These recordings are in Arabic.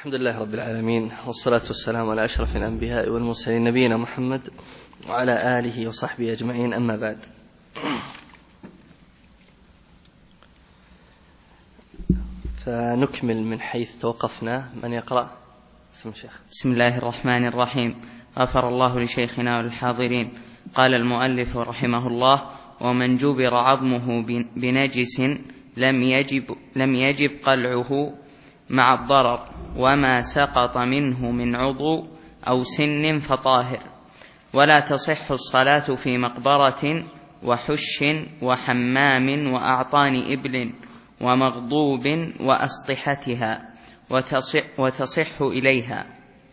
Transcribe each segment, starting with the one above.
الحمد لله رب العالمين، والصلاة والسلام على أشرف الأنبياء والمرسلين نبينا محمد وعلى آله وصحبه أجمعين، أما بعد. فنكمل من حيث توقفنا. من يقرأ؟ اسم الشيخ. بسم الله الرحمن الرحيم. غفر الله لشيخنا وللحاضرين. قال المؤلف رحمه الله: ومن جبر عظمه بنجس لم يجب قلعه مع الضرر، وما سقط منه من عضو أو سن فطاهر. ولا تصح الصلاة في مقبرة وحش وحمام وأعطان إبل ومغضوب وأسطحتها، وتصح إليها.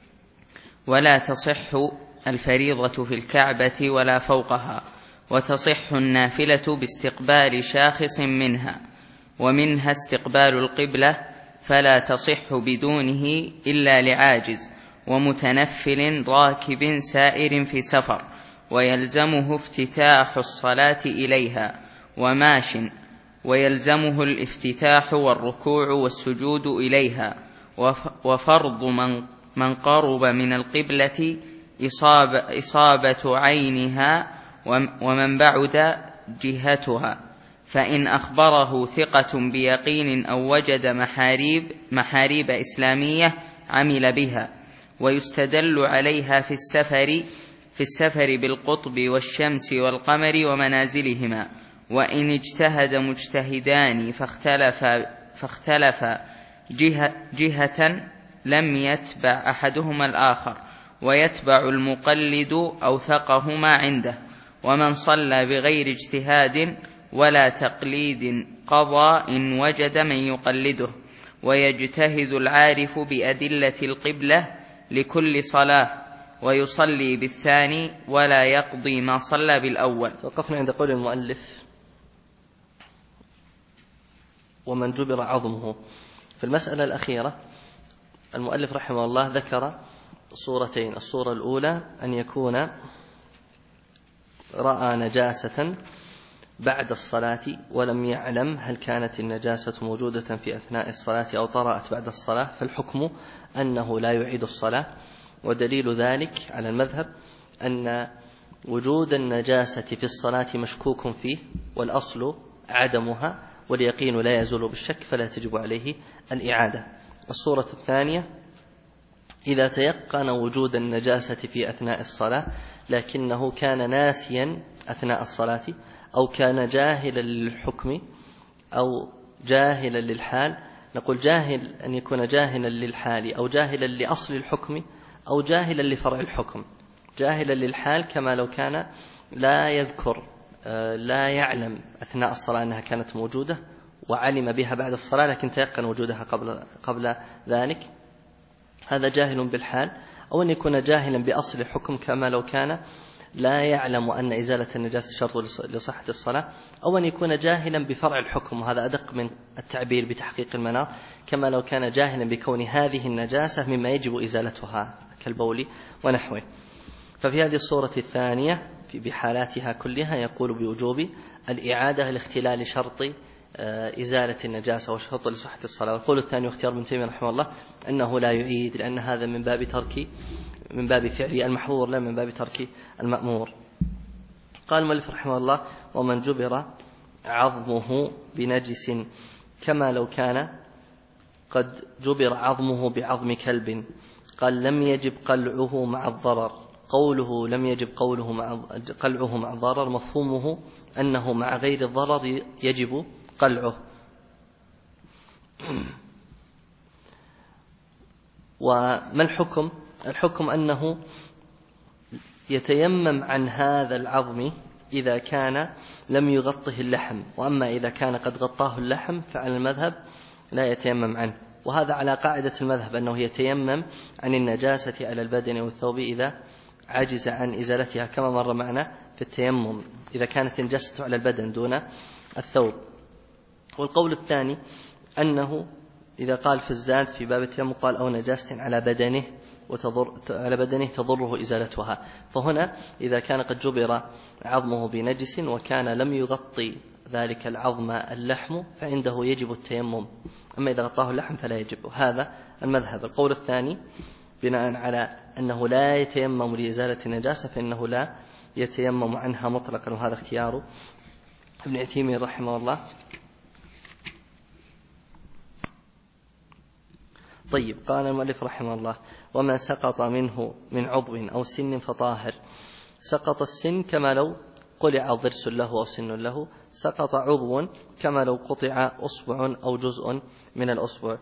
ولا تصح الفريضة في الكعبة ولا فوقها، وتصح النافلة باستقبال شاخص منها، ومنها استقبال القبلة، فلا تصح بدونه إلا لعاجز ومتنفل راكب سائر في سفر، ويلزمه افتتاح الصلاة إليها، وماش ويلزمه الافتتاح والركوع والسجود إليها. وفرض من قرب من القبلة إصابة عينها ومن بعد جهتها، فإن أخبره ثقة بيقين أو وجد محاريب إسلامية عمل بها. ويستدل عليها في السفر بالقطب والشمس والقمر ومنازلهما. وإن اجتهد مجتهدان فاختلفا جهة لم يتبع أحدهما الآخر، ويتبع المقلد أوثقهما عنده. ومن صلى بغير اجتهاد ولا تقليد قضى إن وجد من يقلده. ويجتهد العارف بأدلة القبلة لكل صلاة، ويصلي بالثاني ولا يقضي ما صلى بالأول. توقفنا عند قول المؤلف: ومن جبر عظمه. في المسألة الأخيرة المؤلف رحمه الله ذكر صورتين. الصورة الأولى أن يكون رأى نجاسة بعد الصلاة ولم يعلم هل كانت النجاسة موجودة في أثناء الصلاة أو طرأت بعد الصلاة، فالحكم أنه لا يعيد الصلاة. ودليل ذلك على المذهب أن وجود النجاسة في الصلاة مشكوك فيه، والأصل عدمها، واليقين لا يزول بالشك، فلا تجب عليه الإعادة. الصورة الثانية: إذا تيقن وجود النجاسة في أثناء الصلاة لكنه كان ناسيا أثناء الصلاة، أو كان جاهلا للحكم أو جاهلا للحال. نقول جاهل أن يكون جاهلا للحال أو جاهلا لأصل الحكم أو جاهلا لفرع الحكم. جاهلا للحال كما لو كان لا يذكر لا يعلم أثناء الصلاة أنها كانت موجودة وعلم بها بعد الصلاة لكن تيقن وجودها قبل ذلك، هذا جاهل بالحال. أو أن يكون جاهلا بأصل الحكم كما لو كان لا يعلم أن إزالة النجاسة شرط لصحة الصلاة. أو أن يكون جاهلا بفرع الحكم، وهذا أدق من التعبير بتحقيق المناط، كما لو كان جاهلا بكون هذه النجاسة مما يجب إزالتها كالبول ونحوه. ففي هذه الصورة الثانية بحالاتها كلها يقول بوجوب الإعادة لاختلال شرط إزالة النجاسة وشرط لصحة الصلاة. والقول الثاني واختيار ابن تيمية رحمه الله أنه لا يعيد، لأن هذا من باب فعل المحظور لا من باب ترك المأمور. قال المؤلف رحمه الله: ومن جبر عظمه بنجس كما لو كان قد جبر عظمه بعظم كلب. قال: لم يجب قلعه مع الضرر. قوله لم يجب قلعه مع الضرر مفهومه أنه مع غير الضرر يجب قلعه. وما الحكم؟ الحكم أنه يتيمم عن هذا العظم إذا كان لم يغطه اللحم، وأما إذا كان قد غطاه اللحم فعلى المذهب لا يتيمم عنه. وهذا على قاعدة المذهب أنه يتيمم عن النجاسة على البدن والثوب إذا عجز عن إزالتها، كما مر معنا في التيمم إذا كانت النجاسة على البدن دون الثوب. والقول الثاني أنه إذا قال في الزاد في باب التيمم قال: أو نجاسة على بدنه تضره إزالتها. فهنا إذا كان قد جبر عظمه بنجس وكان لم يغطي ذلك العظم اللحم فعنده يجب التيمم، أما إذا غطاه اللحم فلا يجب. هذا المذهب. القول الثاني بناء على أنه لا يتيمم لإزالة النجاسة فإنه لا يتيمم عنها مطلقا، وهذا اختيار ابن عثيمين رحمه الله. طيب، قال المؤلف رحمه الله: وما سقط منه من عضو أو سن فطاهر. سقط السن كما لو قلع ضرس له أو سن له، سقط عضو كما لو قطع أصبع أو جزء من الأصبع.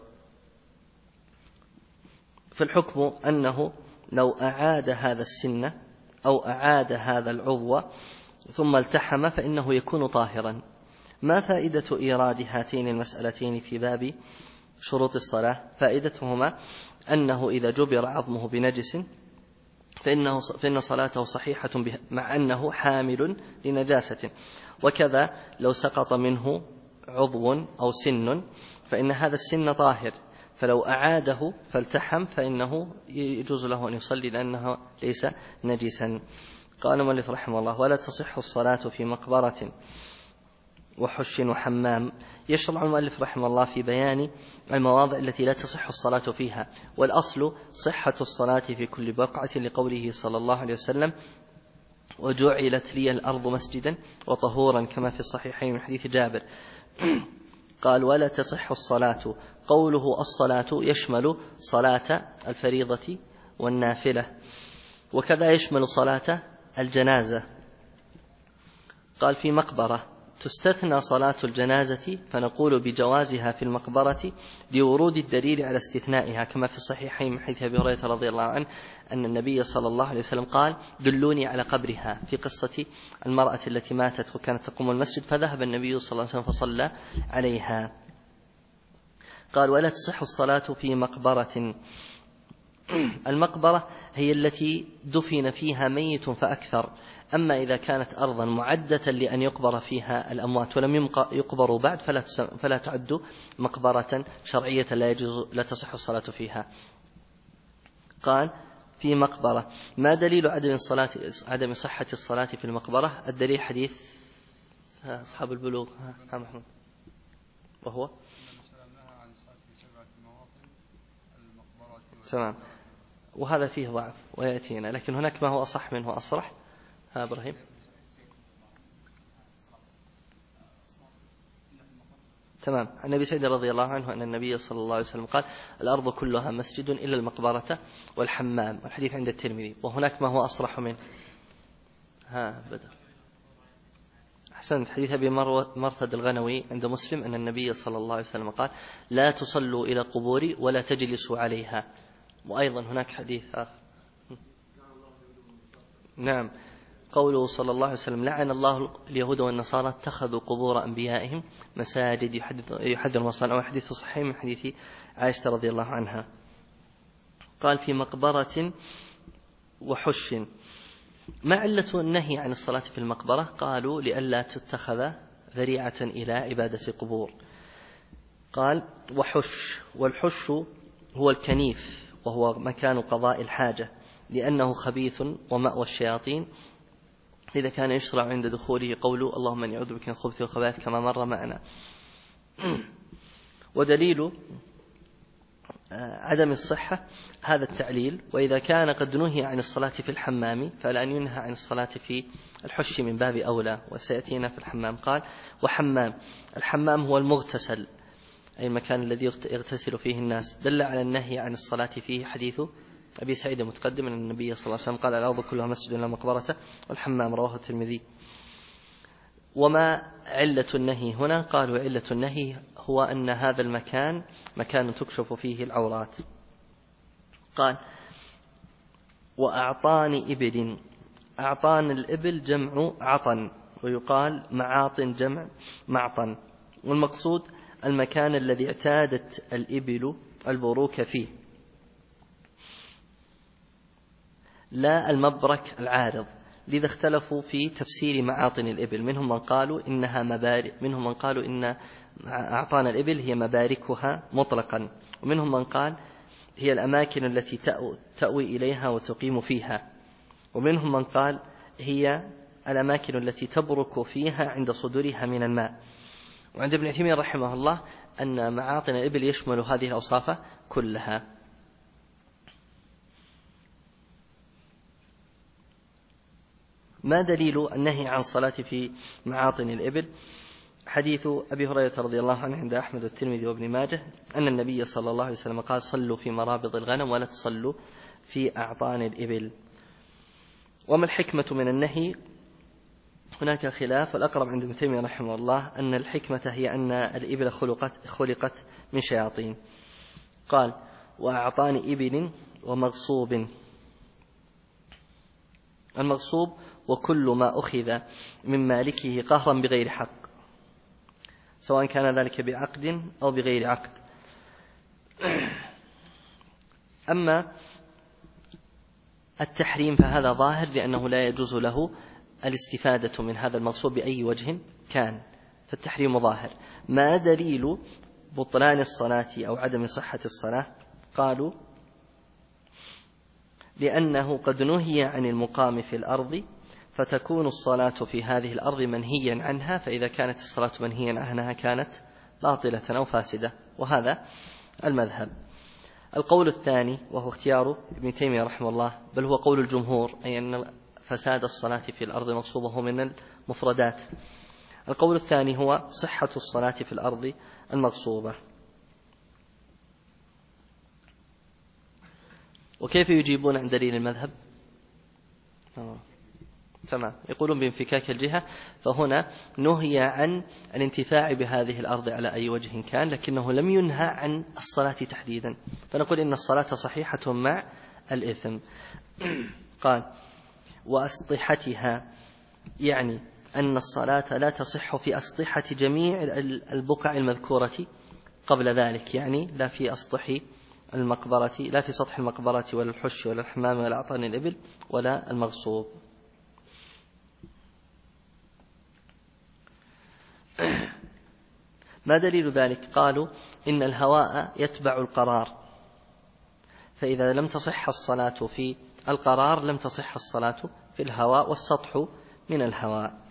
فالحكم أنه لو أعاد هذا السن أو أعاد هذا العضو ثم التحم فإنه يكون طاهرا. ما فائدة إيراد هاتين المسألتين في باب شروط الصلاة؟ فائدتهما أنه إذا جبر عظمه بنجس فإن صلاته صحيحة مع أنه حامل لنجاسة، وكذا لو سقط منه عضو أو سن فإن هذا السن طاهر، فلو أعاده فالتحم فإنه يجوز له أن يصلي لأنه ليس نجسا. قال المؤلف رحمه الله: ولا تصح الصلاة في مقبرة وحش وحمام. يشرع المؤلف رحمه الله في بيان المواضع التي لا تصح الصلاة فيها، والأصل صحة الصلاة في كل بقعة، لقوله صلى الله عليه وسلم: وجعلت لي الأرض مسجدا وطهورا، كما في الصحيحين من حديث جابر. قال: ولا تصح الصلاة، قوله الصلاة يشمل صلاة الفريضة والنافلة، وكذا يشمل صلاة الجنازة. قال: في مقبرة تستثنى صلاة الجنازة، فنقول بجوازها في المقبرة لورود الدليل على استثنائها، كما في الصحيحين من حديث أبي هريرة رضي الله عنه أن النبي صلى الله عليه وسلم قال: دلوني على قبرها، في قصة المرأة التي ماتت وكانت تقوم المسجد، فذهب النبي صلى الله عليه وسلم فصلى عليها. قال: ولا تصح الصلاة في مقبرة. المقبرة هي التي دفن فيها ميت فأكثر، أما إذا كانت أرضا معدة لأن يقبر فيها الأموات ولم يقبروا بعد فلا تعد مقبرة شرعية لا تصح الصلاة فيها. قال: في مقبرة. ما دليل عدم صحة الصلاة في المقبرة؟ الدليل حديث أصحاب البلوغ محمود، وهو تمام، وهذا فيه ضعف ويأتينا، لكن هناك ما هو أصح منه أصرح. إبراهيم. تمام. عن أبي سعيد رضي الله عنه أن النبي صلى الله عليه وسلم قال: الأرض كلها مسجد إلا المقبرة والحمام، والحديث عند الترمذي. وهناك ما هو أصرح منه. بدر. أحسنت. حديث أبي مرثد الغنوي عند مسلم أن النبي صلى الله عليه وسلم قال: لا تصلوا إلى قبوري ولا تجلسوا عليها. وأيضا هناك حديث آخر. نعم، قوله صلى الله عليه وسلم: لعن الله اليهود والنصارى اتخذوا قبور أنبيائهم مساجد. يحذر مصانع، أو حديث صحيح من حديث عائشة رضي الله عنها. قال: في مقبرة وحش. ما علة النهي عن الصلاة في المقبرة؟ قالوا: لئلا تتخذ ذريعة إلى عبادة قبور. قال: وحش. والحش هو الكنيف، وهو مكان قضاء الحاجة، لأنه خبيث ومأوى الشياطين، إذا كان يشرع عند دخوله قوله: اللهم إني أعوذ بك من الخبث والخبائث، كما مر معنا. ودليل عدم الصحة هذا التعليل. وإذا كان قد نهي عن الصلاة في الحمام فلأن ينهى عن الصلاة في الحش من باب أولى، وسيأتينا في الحمام. قال: وحمام. الحمام هو المغتسل، أي المكان الذي يغتسل فيه الناس. دل على النهي عن الصلاة فيه حديث أبي سعيد المتقدم أن النبي صلى الله عليه وسلم قال: الأرض كلها مسجد إلا مقبرة والحمام، رواه الترمذي. وما علة النهي هنا؟ قالوا: علة النهي هو أن هذا المكان مكان تكشف فيه العورات. قال: وأعطان إبل. أعطان الإبل جمع عطن، ويقال معاطن جمع معطن، والمقصود المكان الذي اعتادت الإبل البروك فيه، لا المبرك العارض. لذا اختلفوا في تفسير معاطن الإبل، منهم من قالوا إنها مبارك، منهم من قالوا إن أعطان الإبل هي مباركها مطلقا، ومنهم من قال هي الأماكن التي تأوي إليها وتقيم فيها، ومنهم من قال هي الأماكن التي تبرك فيها عند صدورها من الماء. وعند ابن عثيمين رحمه الله أن معاطن الإبل يشمل هذه الأوصاف كلها. ما دليل النهي عن الصلاة في معاطن الإبل؟ حديث أبي هريرة رضي الله عنه عند أحمد والترمذي وابن ماجه أن النبي صلى الله عليه وسلم قال: صلوا في مرابض الغنم ولا تصلوا في أعطان الإبل. وما الحكمة من النهي؟ هناك خلاف، والأقرب عند ابن تيمية رحمه الله أن الحكمة هي أن الإبل خلقت من شياطين. قال: وأعطان إبل ومغصوب. المغصوب وكل ما أخذ من مالكه قهرا بغير حق، سواء كان ذلك بعقد أو بغير عقد. أما التحريم فهذا ظاهر، لأنه لا يجوز له الاستفادة من هذا المغصوب بأي وجه كان، فالتحريم ظاهر. ما دليل بطلان الصلاة أو عدم صحة الصلاة؟ قالوا: لأنه قد نهي عن المقام في الأرض، فتكون الصلاة في هذه الأرض منهيا عنها، فإذا كانت الصلاة منهيا عنها كانت باطلة أو فاسدة، وهذا المذهب. القول الثاني وهو اختيار ابن تيمية رحمه الله، بل هو قول الجمهور، أي أن فساد الصلاة في الأرض مغصوبة من المفردات. القول الثاني هو صحة الصلاة في الأرض المغصوبة. وكيف يجيبون عن دليل المذهب؟ تمام، يقولون بانفكاك الجهة، فهنا نهي عن الانتفاع بهذه الأرض على أي وجه كان، لكنه لم ينهى عن الصلاة تحديدا، فنقول إن الصلاة صحيحة مع الإثم. قال: وأسطحتها، يعني أن الصلاة لا تصح في أسطحة جميع البقع المذكورة قبل ذلك، يعني لا في أسطح المقبرة، لا في سطح المقبرة ولا الحش ولا الحمام ولا أعطان الإبل ولا المغصوب. ما دليل ذلك؟ قالوا: إن الهواء يتبع القرار، فإذا لم تصح الصلاة في القرار لم تصح الصلاة في الهواء، والسطح من الهواء.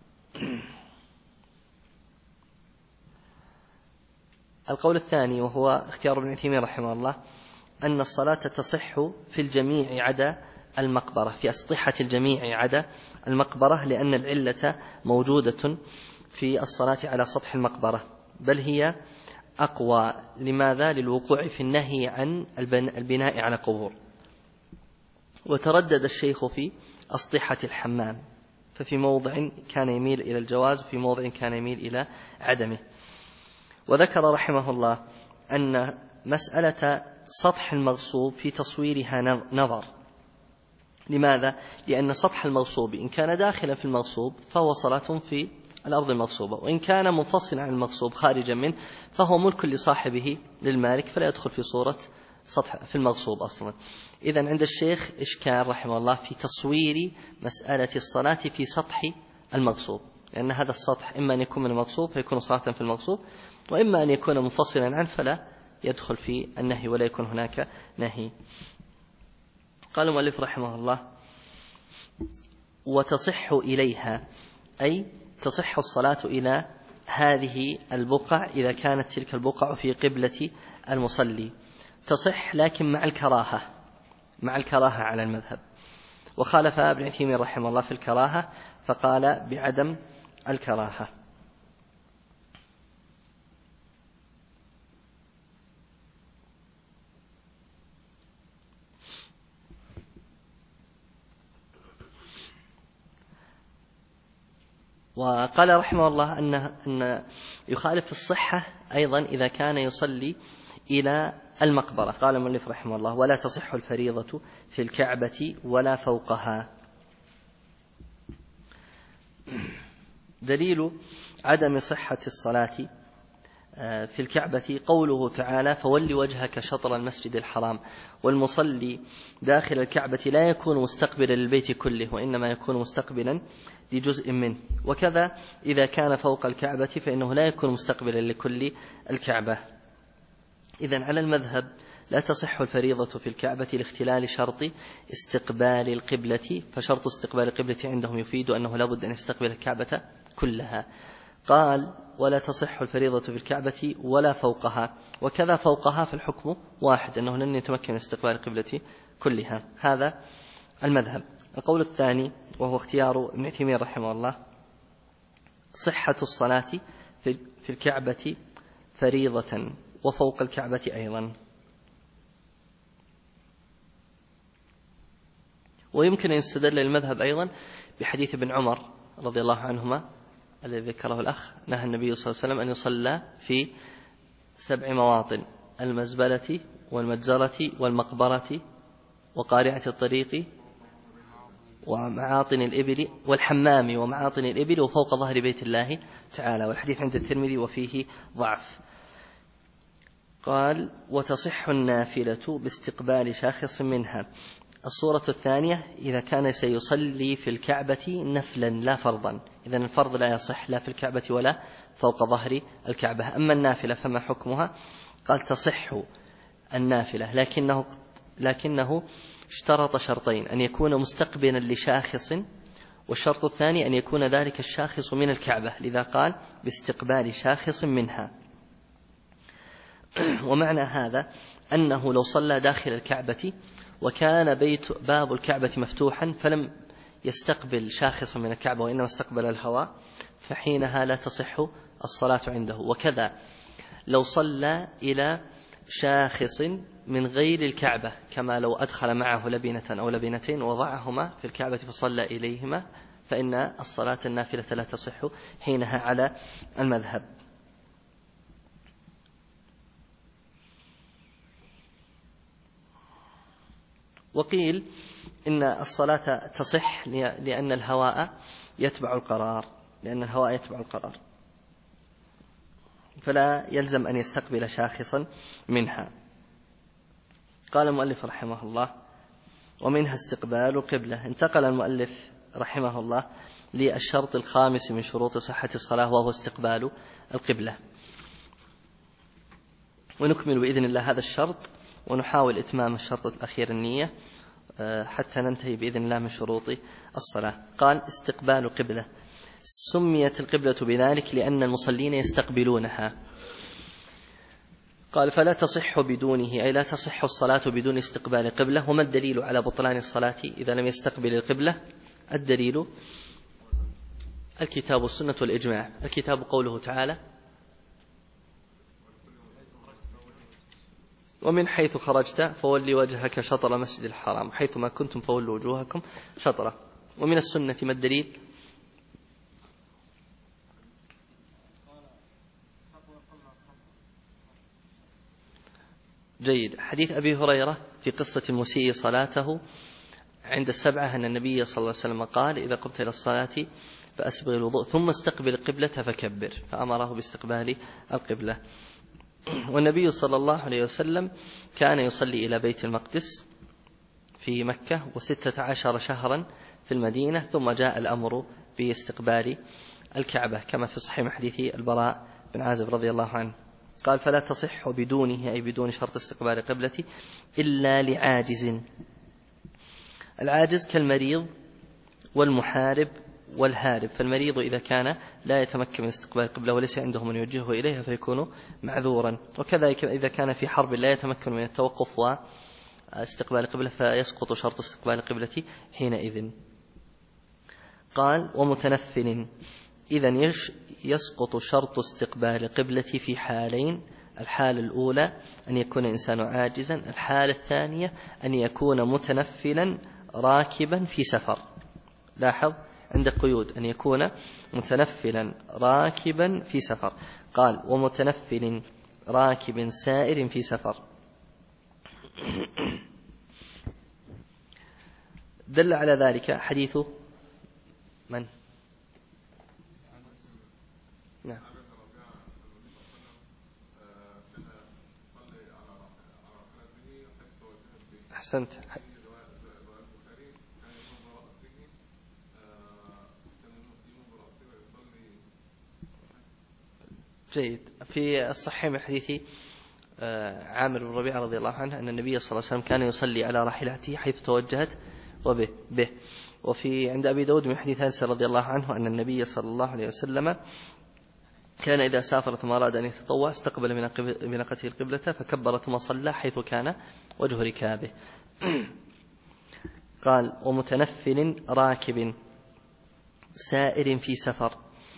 القول الثاني وهو اختيار ابن تيمية رحمه الله، أن الصلاة تصح في الجميع عدا المقبرة، في أسطحة الجميع عدا المقبرة، لأن العلة موجودة في الصلاة على سطح المقبرة، بل هي أقوى. لماذا؟ للوقوع في النهي عن البناء على قبور. وتردد الشيخ في أسطحة الحمام، ففي موضع كان يميل إلى الجواز وفي موضع كان يميل إلى عدمه. وذكر رحمه الله أن مسألة سطح المغصوب في تصويرها نظر. لماذا؟ لأن سطح المغصوب إن كان داخلا في المغصوب فهو صلاة في الأرض المغصوبة، وإن كان منفصلا عن المغصوب خارجا منه فهو ملك لصاحبه للمالك، فلا يدخل في صورة سطح في المغصوب أصلا. إذن عند الشيخ إشكال رحمه الله في تصوير مسألة الصلاة في سطح المغصوب، لأن هذا السطح إما أن يكون من المغصوب فيكون صلاة في المغصوب، وإما أن يكون منفصلا عنه فلا يدخل في النهي ولا يكون هناك نهي. قال المؤلف رحمه الله: وتصح إليها، أي تصح الصلاة إلى هذه البقع إذا كانت تلك البقع في قبلة المصلي، تصح لكن مع الكراهة على المذهب. وخالف ابن تيمية رحمه الله في الكراهة، فقال بعدم الكراهة. وقال رحمه الله أن يخالف في الصحة أيضا إذا كان يصلي إلى المقبرة. قال المؤلف رحمه الله: ولا تصح الفريضة في الكعبة ولا فوقها. دليل عدم صحة الصلاة في الكعبة قوله تعالى: فول وجهك شطر المسجد الحرام. والمصلي داخل الكعبة لا يكون مستقبلا للبيت كله، وإنما يكون مستقبلا لجزء منه. وكذا إذا كان فوق الكعبة فإنه لا يكون مستقبلا لكل الكعبة. إذن على المذهب لا تصح الفريضة في الكعبة لاختلال شرط استقبال القبلة، فشرط استقبال القبلة عندهم يفيد أنه لا بد أن يستقبل الكعبة كلها. قال: ولا تصح الفريضة في الكعبة ولا فوقها، وكذا فوقها، في الحكم واحد، أنه لن يتمكن استقبال القبلة كلها. هذا المذهب. القول الثاني وهو اختيار ابن تيمية رحمه الله: صحة الصلاة في الكعبة فريضة وفوق الكعبة أيضا. ويمكن أن يستدل المذهب أيضا بحديث ابن عمر رضي الله عنهما الذي ذكره الأخ: نهى النبي صلى الله عليه وسلم أن يصلى في 7 مواطن: المزبلة والمجزرة والمقبرة وقارعة الطريق ومعاطن الإبل والحمام ومعاطن الإبل وفوق ظهر بيت الله تعالى. والحديث عند الترمذي وفيه ضعف. قال: وتصح النافلة باستقبال شاخص منها. الصورة الثانية إذا كان سيصلي في الكعبة نفلا لا فرضا، إذن الفرض لا يصح لا في الكعبة ولا فوق ظهر الكعبة. أما النافلة فما حكمها؟ قال: تصح النافلة لكنه اشترط شرطين: أن يكون مستقبلا لشاخص، والشرط الثاني أن يكون ذلك الشاخص من الكعبة، لذا قال: باستقبال شاخص منها. ومعنى هذا أنه لو صلى داخل الكعبة وكان باب الكعبة مفتوحا فلم يستقبل شاخصا من الكعبة وإنما استقبل الهواء، فحينها لا تصح الصلاة عنده. وكذا لو صلى إلى شاخص من غير الكعبة، كما لو أدخل معه لبنة أو لبنتين وضعهما في الكعبة فصلى إليهما، فإن الصلاة النافلة لا تصح حينها على المذهب. وقيل إن الصلاة تصح لأن الهواء يتبع القرار، فلا يلزم أن يستقبل شاخصا منها. قال المؤلف رحمه الله: ومنها استقبال القبلة. انتقل المؤلف رحمه الله للشرط الخامس من شروط صحة الصلاة، وهو استقبال القبلة. ونكمل بإذن الله هذا الشرط، ونحاول إتمام الشرط الأخير النية حتى ننتهي بإذن الله من شروط الصلاة. قال: استقبال القبلة. سميت القبلة بذلك لأن المصلين يستقبلونها. قال: فلا تصح بدونه، أي لا تصح الصلاة بدون استقبال القبلة. وما الدليل على بطلان الصلاة إذا لم يستقبل القبلة؟ الدليل الكتاب والسنة والإجماع. الكتاب قوله تعالى: ومن حيث خرجت فولي وجهك شطر المسجد الحرام حيث ما كنتم فولوا وجوهكم شطره. ومن السنة ما الدليل؟ جيد. حديث أبي هريرة في قصة المسيء صلاته عند السبعة أن النبي صلى الله عليه وسلم قال: إذا قمت إلى الصلاة فأسبغ الوضوء ثم استقبل القبلة فكبر، فأمره باستقبال القبلة. والنبي صلى الله عليه وسلم كان يصلي إلى بيت المقدس في مكة 16 شهرا في المدينة، ثم جاء الأمر باستقبال الكعبة كما في صحيح حديث البراء بن عازب رضي الله عنه. قال: فلا تصح بدونه، أي بدون شرط استقبال القبلة، إلا لعاجز. العاجز كالمريض والمحارب والهارب. فالمريض إذا كان لا يتمكن من استقبال القبلة وليس عنده من يوجهه إليها فيكون معذورا. وكذلك إذا كان في حرب لا يتمكن من التوقف واستقبال القبلة فيسقط شرط استقبال القبلة حينئذ. قال: ومتنفل. إذن يسقط شرط استقبال القبلة في حالين: الحالة الأولى أن يكون الإنسان عاجزا، الحالة الثانية أن يكون متنفلا راكبا في سفر. لاحظ عند قيود: أن يكون متنفلا راكبا في سفر. قال: ومتنفل راكب سائر في سفر. دل على ذلك حديث من؟ نعم. أحسنت. جيد. في الصحيح من حديث عامر بن ربيعة رضي الله عنه أن النبي صلى الله عليه وسلم كان يصلي على راحلته حيث توجهت وبه. وفي عند أبي داود من حديث أنس رضي الله عنه أن النبي صلى الله عليه وسلم كان إذا سافر ثم أراد أن يتطوع استقبل بناقته القبلة فكبر ثم صلى حيث كان وجه ركابه. قال ومتنفل راكب سائر في سفر.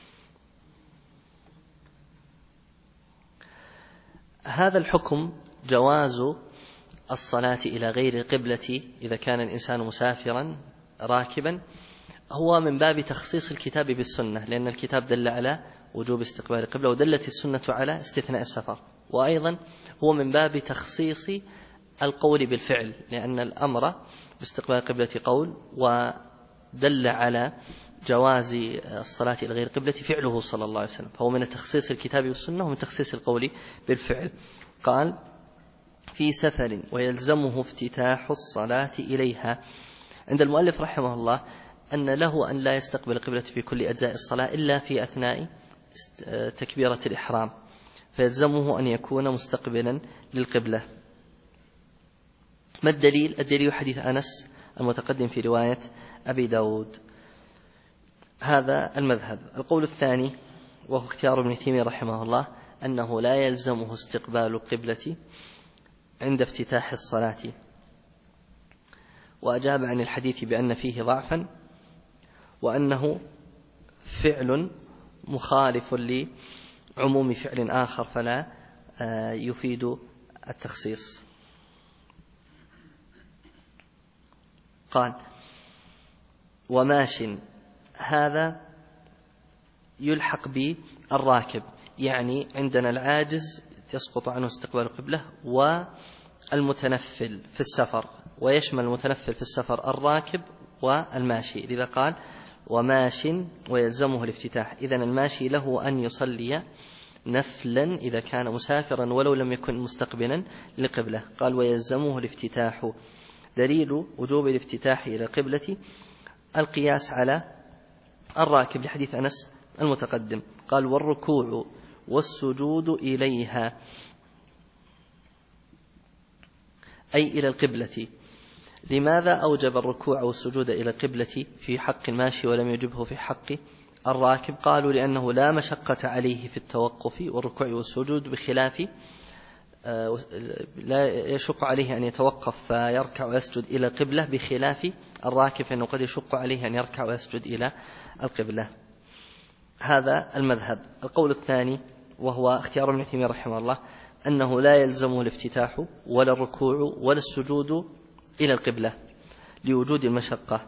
هذا الحكم جواز الصلاة إلى غير القبلة إذا كان الإنسان مسافرا راكبا هو من باب تخصيص الكتاب بالسنة، لأن الكتاب دل على وجوب استقبال القبلة ودلت السنة على استثناء السفر، وأيضا هو من باب تخصيص القول بالفعل، لأن الأمر باستقبال القبلة قول، ودل على جواز الصلاة إلى غير القبلة فعله صلى الله عليه وسلم، فهو من تخصيص الكتاب والسنة ومن تخصيص القول بالفعل. قال في سفر ويلزمه افتتاح الصلاة إليها. عند المؤلف رحمه الله أن له أن لا يستقبل القبلة في كل أجزاء الصلاة إلا في أثناء تكبيرة الإحرام، فيلزمه أن يكون مستقبلا للقبلة. ما الدليل؟ الدليل حديث أنس المتقدم في رواية أبي داود. هذا المذهب. القول الثاني وهو اختيار ابن تيمية رحمه الله أنه لا يلزمه استقبال القبلة عند افتتاح الصلاة، وأجاب عن الحديث بأن فيه ضعفا وأنه فعل مخالف لعموم فعل آخر فلا يفيد التخصيص. قال وماش، هذا يلحق بالراكب، يعني عندنا العاجز يسقط عنه استقبال القبلة والمتنفل في السفر، ويشمل المتنفل في السفر الراكب والماشي، لذا قال وماش ويلزمه الافتتاح. إذن الماشي له أن يصلي نفلا إذا كان مسافرا ولو لم يكن مستقبلا للقبلة. قال ويلزمه الافتتاح. دليل وجوب الافتتاح إلى القبلة القياس على الراكب لحديث أنس المتقدم. قال والركوع والسجود إليها أي إلى القبلة. لماذا أوجب الركوع والسجود إلى القبلة في حق الماشي ولم يجبه في حق الراكب؟ قالوا لأنه لا مشقة عليه في التوقف والركوع والسجود، بخلاف لا يشق عليه أن يتوقف فيركع ويسجد إلى القبلة، بخلاف الراكب فإنه قد يشق عليه أن يركع ويسجد إلى القبلة. هذا المذهب. القول الثاني وهو اختيار ابن تيمية رحمه الله أنه لا يلزمه الافتتاح ولا الركوع ولا السجود إلى القبلة لوجود المشقة.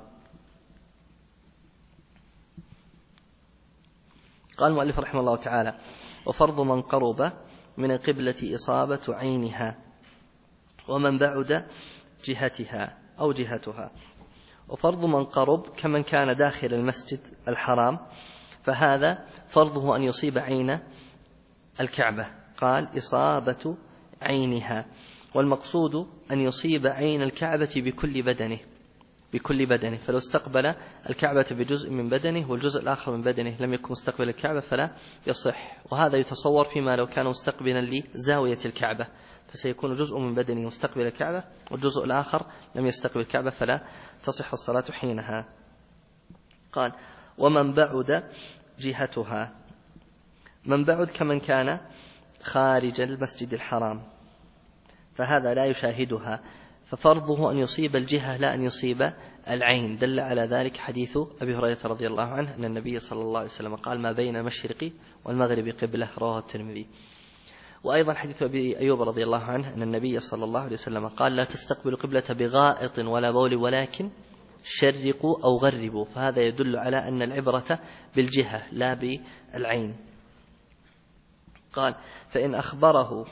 قال المؤلف رحمه الله تعالى وفرض من قرب من القبلة إصابة عينها ومن بعد جهتها أو جهتها. وفرض من قرب كمن كان داخل المسجد الحرام، فهذا فرضه أن يصيب عين الكعبة. قال إصابة عينها، والمقصود أن يصيب عين الكعبة بكل بدنه، فلو استقبل الكعبة بجزء من بدنه والجزء الآخر من بدنه لم يكن مستقبل الكعبة فلا يصح. وهذا يتصور فيما لو كان مستقبلا لزاوية الكعبة، فسيكون جزء من بدنه مستقبل الكعبة والجزء الآخر لم يستقبل الكعبة فلا تصح الصلاة حينها. قال ومن بعد جهتها. من بعد كمن كان خارج المسجد الحرام، فهذا لا يشاهدها، ففرضه أن يصيب الجهة لا أن يصيب العين. دل على ذلك حديث أبي هريرة رضي الله عنه أن النبي صلى الله عليه وسلم قال ما بين المشرق والمغرب قبلة، رواه الترمذي. وأيضا حديث أبي أيوب رضي الله عنه أن النبي صلى الله عليه وسلم قال لا تستقبل قبلة بغائط ولا بول ولكن شرقوا أو غربوا، فهذا يدل على أن العبرة بالجهة لا بالعين. قال فإن أخبره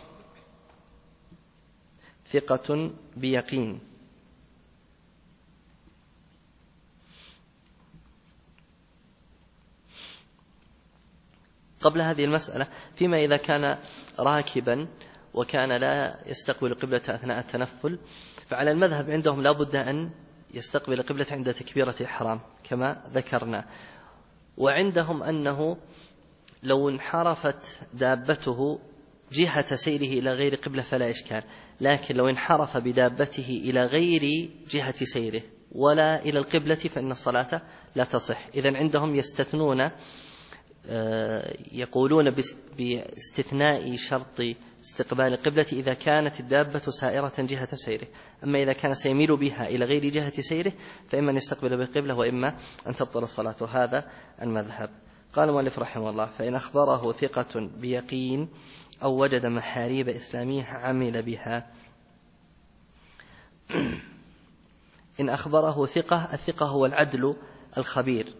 ثقة بيقين. قبل هذه المسألة فيما إذا كان راكبا وكان لا يستقبل القبلة أثناء التنفل، فعلى المذهب عندهم لا بد أن يستقبل القبلة عند تكبيرة الإحرام كما ذكرنا، وعندهم أنه لو انحرفت دابته جهة سيره إلى غير قبلة فلا إشكال، لكن لو انحرف بدابته إلى غير جهة سيره ولا إلى القبلة فإن الصلاة لا تصح. إذن عندهم يستثنون، يقولون باستثناء شرط استقبال القبلة إذا كانت الدابة سائرة جهة سيره. أما إذا كان سيميل بها إلى غير جهة سيره فإما أن يستقبل بالقبلة وإما أن تبطل صلاته. هذا المذهب. قال المؤلف رحمه الله: فإن أخبره ثقة بيقين أو وجد محاريب إسلامية عمل بها. إن أخبره ثقة، الثقة هو العدل الخبير.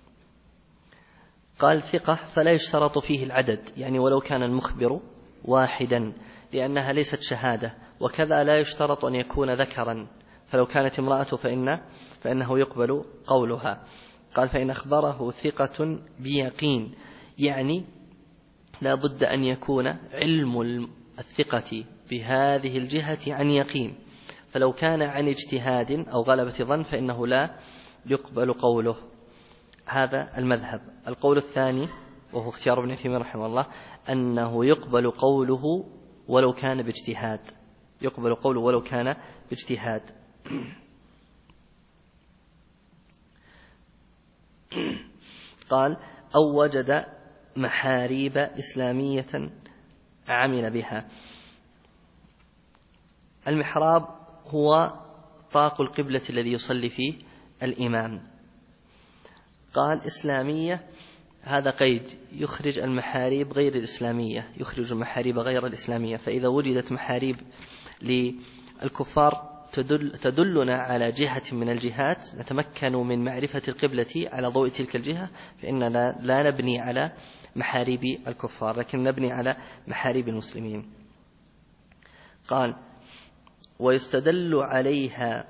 قال ثقة فلا يشترط فيه العدد، يعني ولو كان المخبر واحدا، لأنها ليست شهادة. وكذا لا يشترط أن يكون ذكرا، فلو كانت امرأة فإنه يقبل قولها. قال: فإن أخبره ثقة بيقين، يعني لا بد أن يكون علم الثقة بهذه الجهة عن يقين، فلو كان عن اجتهاد أو غلبة ظن فإنه لا يقبل قوله. هذا المذهب. القول الثاني وهو اختيار ابن عثيمين رحمه الله أنه يقبل قوله ولو كان باجتهاد، يقبل قوله ولو كان باجتهاد. قال: أو وجد محاريب إسلامية عمل بها. المحراب هو طاق القبلة الذي يصلي فيه الإمام. قال: إسلامية، هذا قيد يخرج المحاريب غير الإسلامية، يخرج المحاريب غير الإسلامية. فإذا وجدت محاريب للكفار تدلنا على جهة من الجهات نتمكن من معرفة القبلة على ضوء تلك الجهة، فإننا لا نبني على محاريب الكفار، لكن نبني على محاريب المسلمين. قال: ويستدل عليها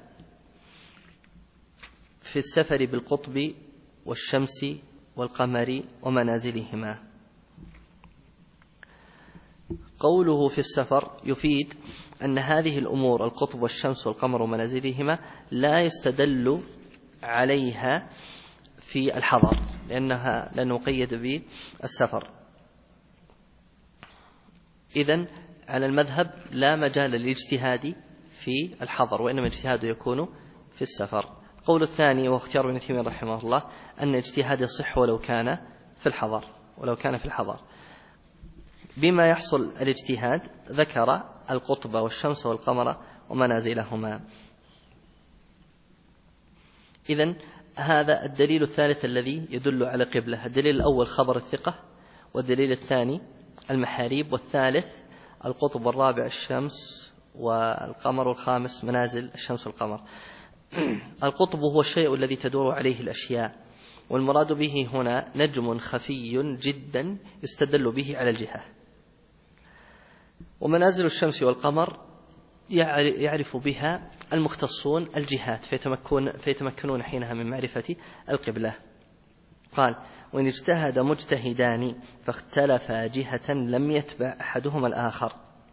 في السفر بالقطب والشمس والقمر ومنازلهما. قوله في السفر يفيد أن هذه الأمور القطب والشمس والقمر ومنازلهما لا يستدل عليها في الحضر، لأنها لا نقيد بالسفر. إذن على المذهب لا مجال للاجتهاد في الحضر، وإنما الاجتهاد يكون في السفر. القول الثاني واختيار ابن عثيمين رحمه الله أن الاجتهاد يصح ولو كان في الحضر. بما يحصل الاجتهاد ذكر القطب والشمس والقمر ومنازلهما. إذن هذا الدليل الثالث الذي يدل على قبلة. الدليل الأول خبر الثقة، والدليل الثاني المحاريب، والثالث القطب، والرابع الشمس والقمر، والخامس منازل الشمس والقمر. القطب هو الشيء الذي تدور عليه الأشياء، والمراد به هنا نجم خفي جدا يستدل به على الجهة. ومنازل الشمس والقمر يعرف بها المختصون الجهات فيتمكنون حينها من معرفة القبلة. قال: وإن اجتهد مجتهدان فاختلفا جهة لم يتبع أحدهما الآخر.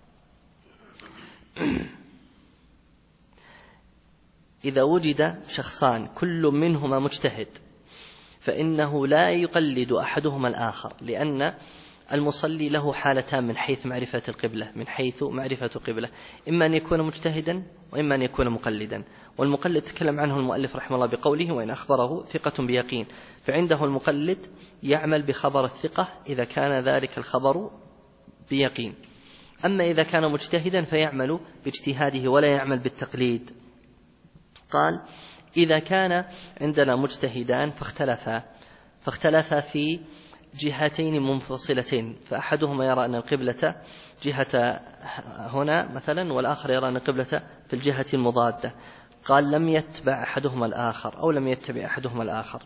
إذا وجد شخصان كل منهما مجتهد فإنه لا يقلد أحدهما الآخر، لأن المصلي له حالتان من حيث معرفة القبلة، إما أن يكون مجتهدا وإما أن يكون مقلدا. والمقلد تكلم عنه المؤلف رحمه الله بقوله: وإن أخبره ثقة بيقين، فعنده المقلد يعمل بخبر الثقة إذا كان ذلك الخبر بيقين. أما إذا كان مجتهدا فيعمل باجتهاده ولا يعمل بالتقليد. قال: إذا كان عندنا مجتهدان فاختلفا في جهتين منفصلتين، فأحدهما يرى أن القبلة جهة هنا مثلا، والآخر يرى أن القبلة في الجهة المضادة. قال: لم يتبع أحدهما الآخر أو لم يتبع أحدهما الآخر.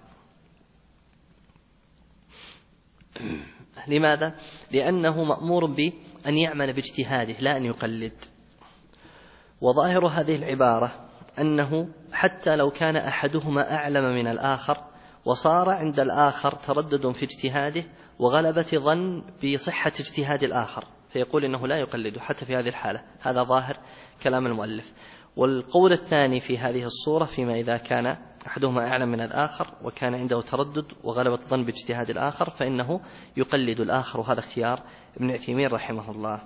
لماذا؟ لأنه مأمور بأن يعمل باجتهاده لا أن يقلد. وظاهر هذه العبارة أنه حتى لو كان أحدهما أعلم من الآخر وصار عند الآخر تردد في اجتهاده وغلبة ظن بصحة اجتهاد الآخر، فيقول إنه لا يقلد حتى في هذه الحالة. هذا ظاهر كلام المؤلف. والقول الثاني في هذه الصورة فيما إذا كان أحدهما أعلم من الآخر وكان عنده تردد وغلبة ظن باجتهاد الآخر فإنه يقلد الآخر، وهذا اختيار ابن عثيمين رحمه الله.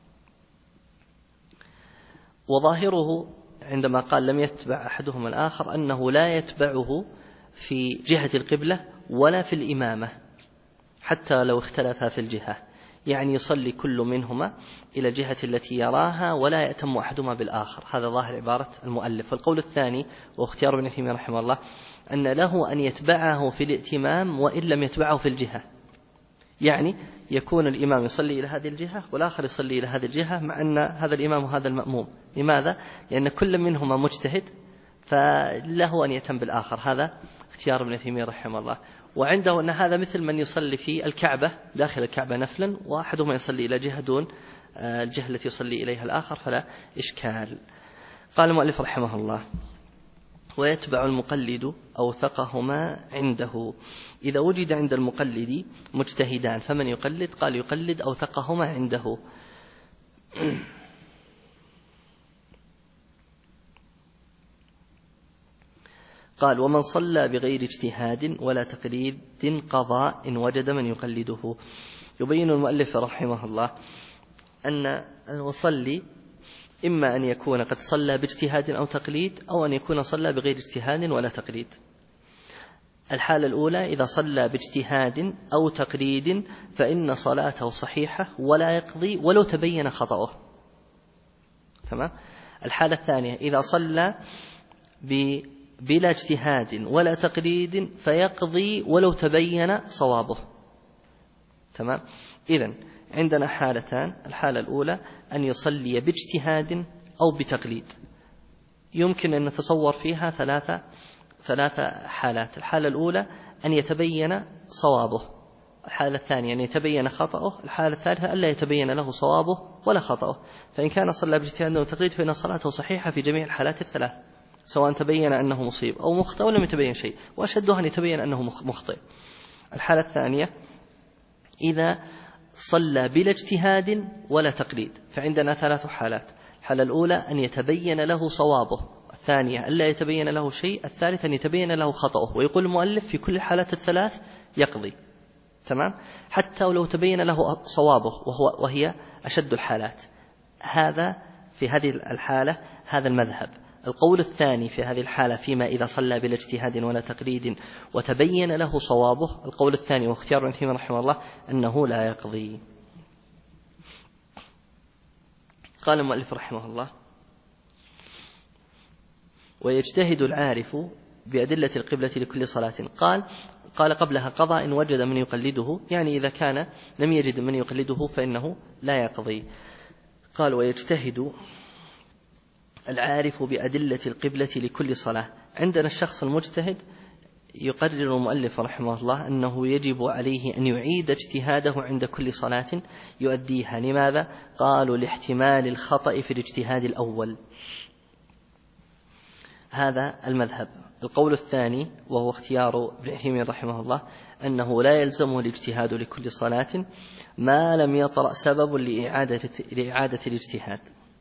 وظاهره عندما قال لم يتبع أحدهما الآخر أنه لا يتبعه في جهة القبلة ولا في الإمامة حتى لو اختلفا في الجهة، يعني يصلي كل منهما إلى الجهة التي يراها ولا يأتم أحدهما بالآخر. هذا ظاهر عبارة المؤلف. والقول الثاني واختيار ابن تيمية رحمه الله أن له أن يتبعه في الائتمام وإن لم يتبعه في الجهة، يعني يكون الإمام يصلي إلى هذه الجهة والآخر يصلي إلى هذه الجهة مع أن هذا الإمام وهذا المأموم. لماذا؟ لأن كل منهما مجتهد فله أن يتم بالآخر. هذا اختيار ابن تيمية رحمه الله. وعنده أن هذا مثل من يصلي في الكعبة داخل الكعبة نفلا وأحدهما يصلي إلى جهة دون الجهة التي يصلي إليها الآخر فلا إشكال. قال المؤلف رحمه الله: ويتبع المقلد أوثقهما عنده. إذا وجد عند المقلد مجتهدان فمن يقلد؟ قال يقلد أوثقهما عنده. قال: ومن صلى بغير اجتهاد ولا تقليد قضى إن وجد من يقلده. يبين المؤلف رحمه الله أن المصلي إما أن يكون قد صلى باجتهاد أو تقليد أو أن يكون صلى بغير اجتهاد ولا تقليد. الحالة الأولى إذا صلى باجتهاد أو تقليد فإن صلاته صحيحة ولا يقضي ولو تبين خطأه. تمام. الحالة الثانية إذا صلى بلا اجتهاد ولا تقليد فيقضي ولو تبين صوابه. تمام. إذن عندنا حالتان. الحالة الأولى أن يصلي باجتهاد أو بتقليد، يمكن أن نتصور فيها ثلاثة حالات. الحالة الأولى أن يتبين صوابه، الحالة الثانية أن يتبين خطأه، الحالة الثالثة ألا يتبين له صوابه ولا خطأه. فإن كان صلى باجتهاد أو تقليد فإن صلاته صحيحة في جميع الحالات الثلاث، سواء تبين أنه مصيب أو مخطئ ولم يتبين شيء، وأشدها أن يتبين أنه مخطئ. الحالة الثانية إذا صلى بلا اجتهاد ولا تقليد فعندنا ثلاث حالات. الحالة الأولى أن يتبين له صوابه، الثانية ألا يتبين له شيء، الثالث أن يتبين له خطأه. ويقول المؤلف في كل الحالات الثلاث يقضي. تمام. حتى ولو تبين له صوابه وهي أشد الحالات. هذا في هذه الحالة هذا المذهب. القول الثاني في هذه الحالة فيما إذا صلى بلا اجتهاد ولا تقليد وتبين له صوابه، القول الثاني واختيار ابن تيمية رحمه الله أنه لا يقضي. قال المؤلف رحمه الله: ويجتهد العارف بأدلة القبلة لكل صلاة. قال قبلها قضى إن وجد من يقلده، يعني إذا كان لم يجد من يقلده فإنه لا يقضي. قال: ويجتهد العارف بأدلة القبلة لكل صلاة. عندنا الشخص المجتهد يقرر المؤلف رحمه الله أنه يجب عليه أن يعيد اجتهاده عند كل صلاة يؤديها. لماذا؟ قالوا لاحتمال الخطأ في الاجتهاد الأول. هذا المذهب. القول الثاني وهو اختيار ابن تيمية رحمه الله أنه لا يلزمه الاجتهاد لكل صلاة ما لم يطرأ سبب لإعادة الاجتهاد.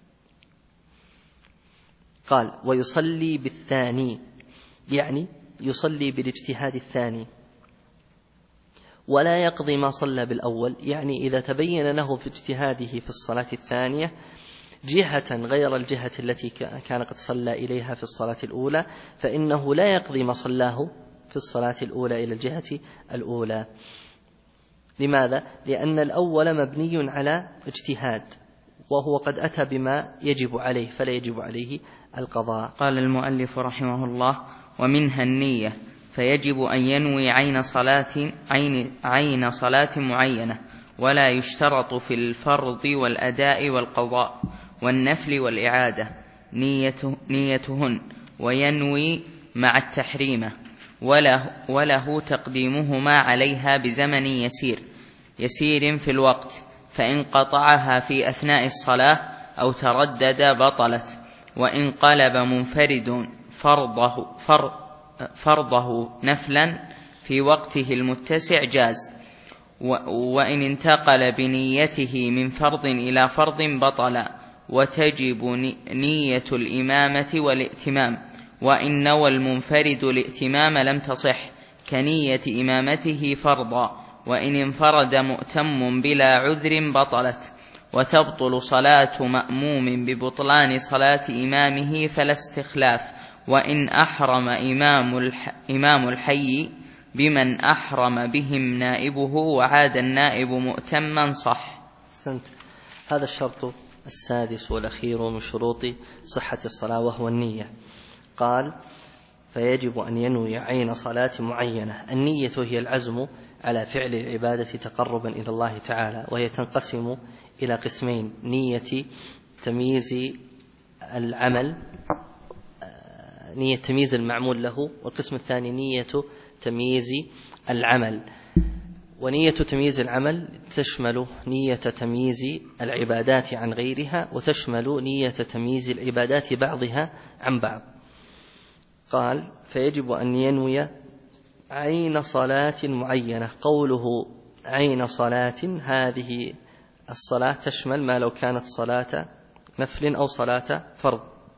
قال: ويصلي بالثاني، يعني يصلي بالاجتهاد الثاني، ولا يقضي ما صلى بالأول، يعني إذا تبين له في اجتهاده في الصلاة الثانية جهة غير الجهة التي كان قد صلى إليها في الصلاة الأولى فإنه لا يقضي ما صلاه في الصلاة الأولى إلى الجهة الأولى. لماذا؟ لأن الأول مبني على اجتهاد وهو قد أتى بما يجب عليه فلا يجب عليه القضاء. قال المؤلف رحمه الله: ومنها النية، فيجب أن ينوي عين صلاة معينة، ولا يشترط في الفرض والأداء والقضاء والنفل والإعادة نيتهن، وينوي مع التحريمة، وله تقديمهما عليها بزمن يسير في الوقت، فإن قطعها في أثناء الصلاة أو تردد بطلت. وإن قلب منفرد فرضه نفلا في وقته المتسع جاز، وإن انتقل بنيته من فرض إلى فرض بطل، وتجب نية الإمامة والائتمام. وإن نوى المنفرد الائتمام لم تصح كنية إمامته فرضا، وإن انفرد مؤتم بلا عذر بطلت. وتبطل صلاة مأموم ببطلان صلاة إمامه فلا استخلاف. وإن أحرم إمام الحي بمن أحرم بهم نائبه وعاد النائب مؤتما صح. أحسنت. هذا الشرط السادس والأخير من شروط صحة الصلاة وهو النية. قال فيجب أن ينوي عين صلاة معينة. النية هي العزم على فعل العبادة تقربا إلى الله تعالى، وهي تنقسم إلى قسمين: نية تمييز العمل، نية تمييز المعمول له، والقسم الثاني نية تمييز العمل. ونية تمييز العمل تشمل نية تمييز العبادات عن غيرها، وتشمل نية تمييز العبادات بعضها عن بعض. قال فيجب أن ينوي عين صلاة معينة. قوله عين صلاة، هذه الصلاة تشمل ما لو كانت صلاة نفل أو صلاة فرض،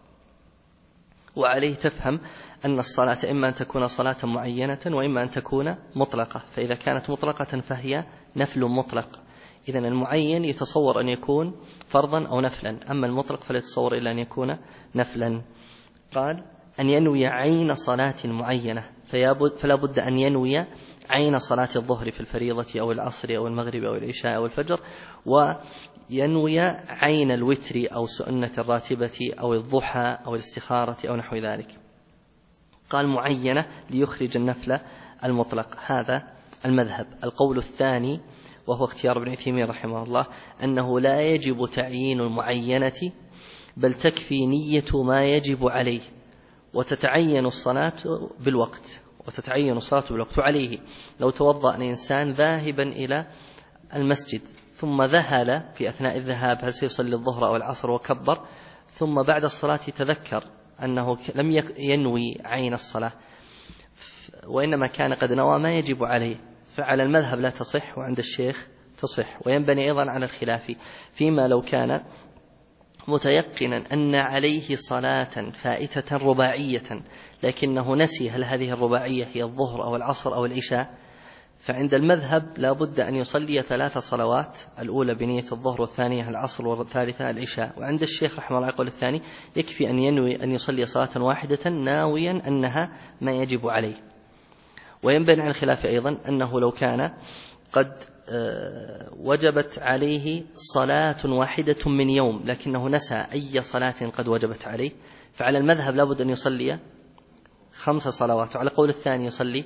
وعليه تفهم أن الصلاة إما أن تكون صلاة معينة وإما أن تكون مطلقة. فإذا كانت مطلقة فهي نفل مطلق، إذن المعين يتصور أن يكون فرضا أو نفلا، أما المطلق فلا يتصور إلا أن يكون نفلا. قال أن ينوي عين صلاة معينة، فلا بد أن ينوي عين صلاة الظهر في الفريضة أو العصر أو المغرب أو العشاء أو الفجر، وينوي عين الوتر أو سنة الراتبة أو الضحى أو الاستخارة أو نحو ذلك. قال معينة ليخرج النفل المطلق. هذا المذهب. القول الثاني وهو اختيار ابن عثيمين رحمه الله أنه لا يجب تعيين المعينة، بل تكفي نية ما يجب عليه، وتتعين الصلاة بالوقت. وعليه لو توضأ إنسان ذاهبا إلى المسجد ثم ذهل في أثناء الذهاب هل سيصلي الظهر أو العصر وكبر، ثم بعد الصلاة تذكر أنه لم ينوي عين الصلاة وإنما كان قد نوى ما يجب عليه، فعلى المذهب لا تصح، وعند الشيخ تصح. وينبني أيضا على الخلاف فيما لو كان متيقنا أن عليه صلاة فائتة رباعية لكنه نسي هل هذه الرباعية هي الظهر أو العصر أو العشاء، فعند المذهب لا بد أن يصلي 3 صلوات، الأولى بنية الظهر والثانية العصر والثالثة العشاء. وعند الشيخ رحمه الله يقول الثاني يكفي أن ينوي أن يصلي صلاة واحدة ناويا أنها ما يجب عليه. وينبني عن الخلاف أيضا أنه لو كان قد وجبت عليه صلاة واحدة من يوم لكنه نسى أي صلاة قد وجبت عليه، فعلى المذهب لابد أن يصلي 5 صلوات، وعلى قول الثاني يصلي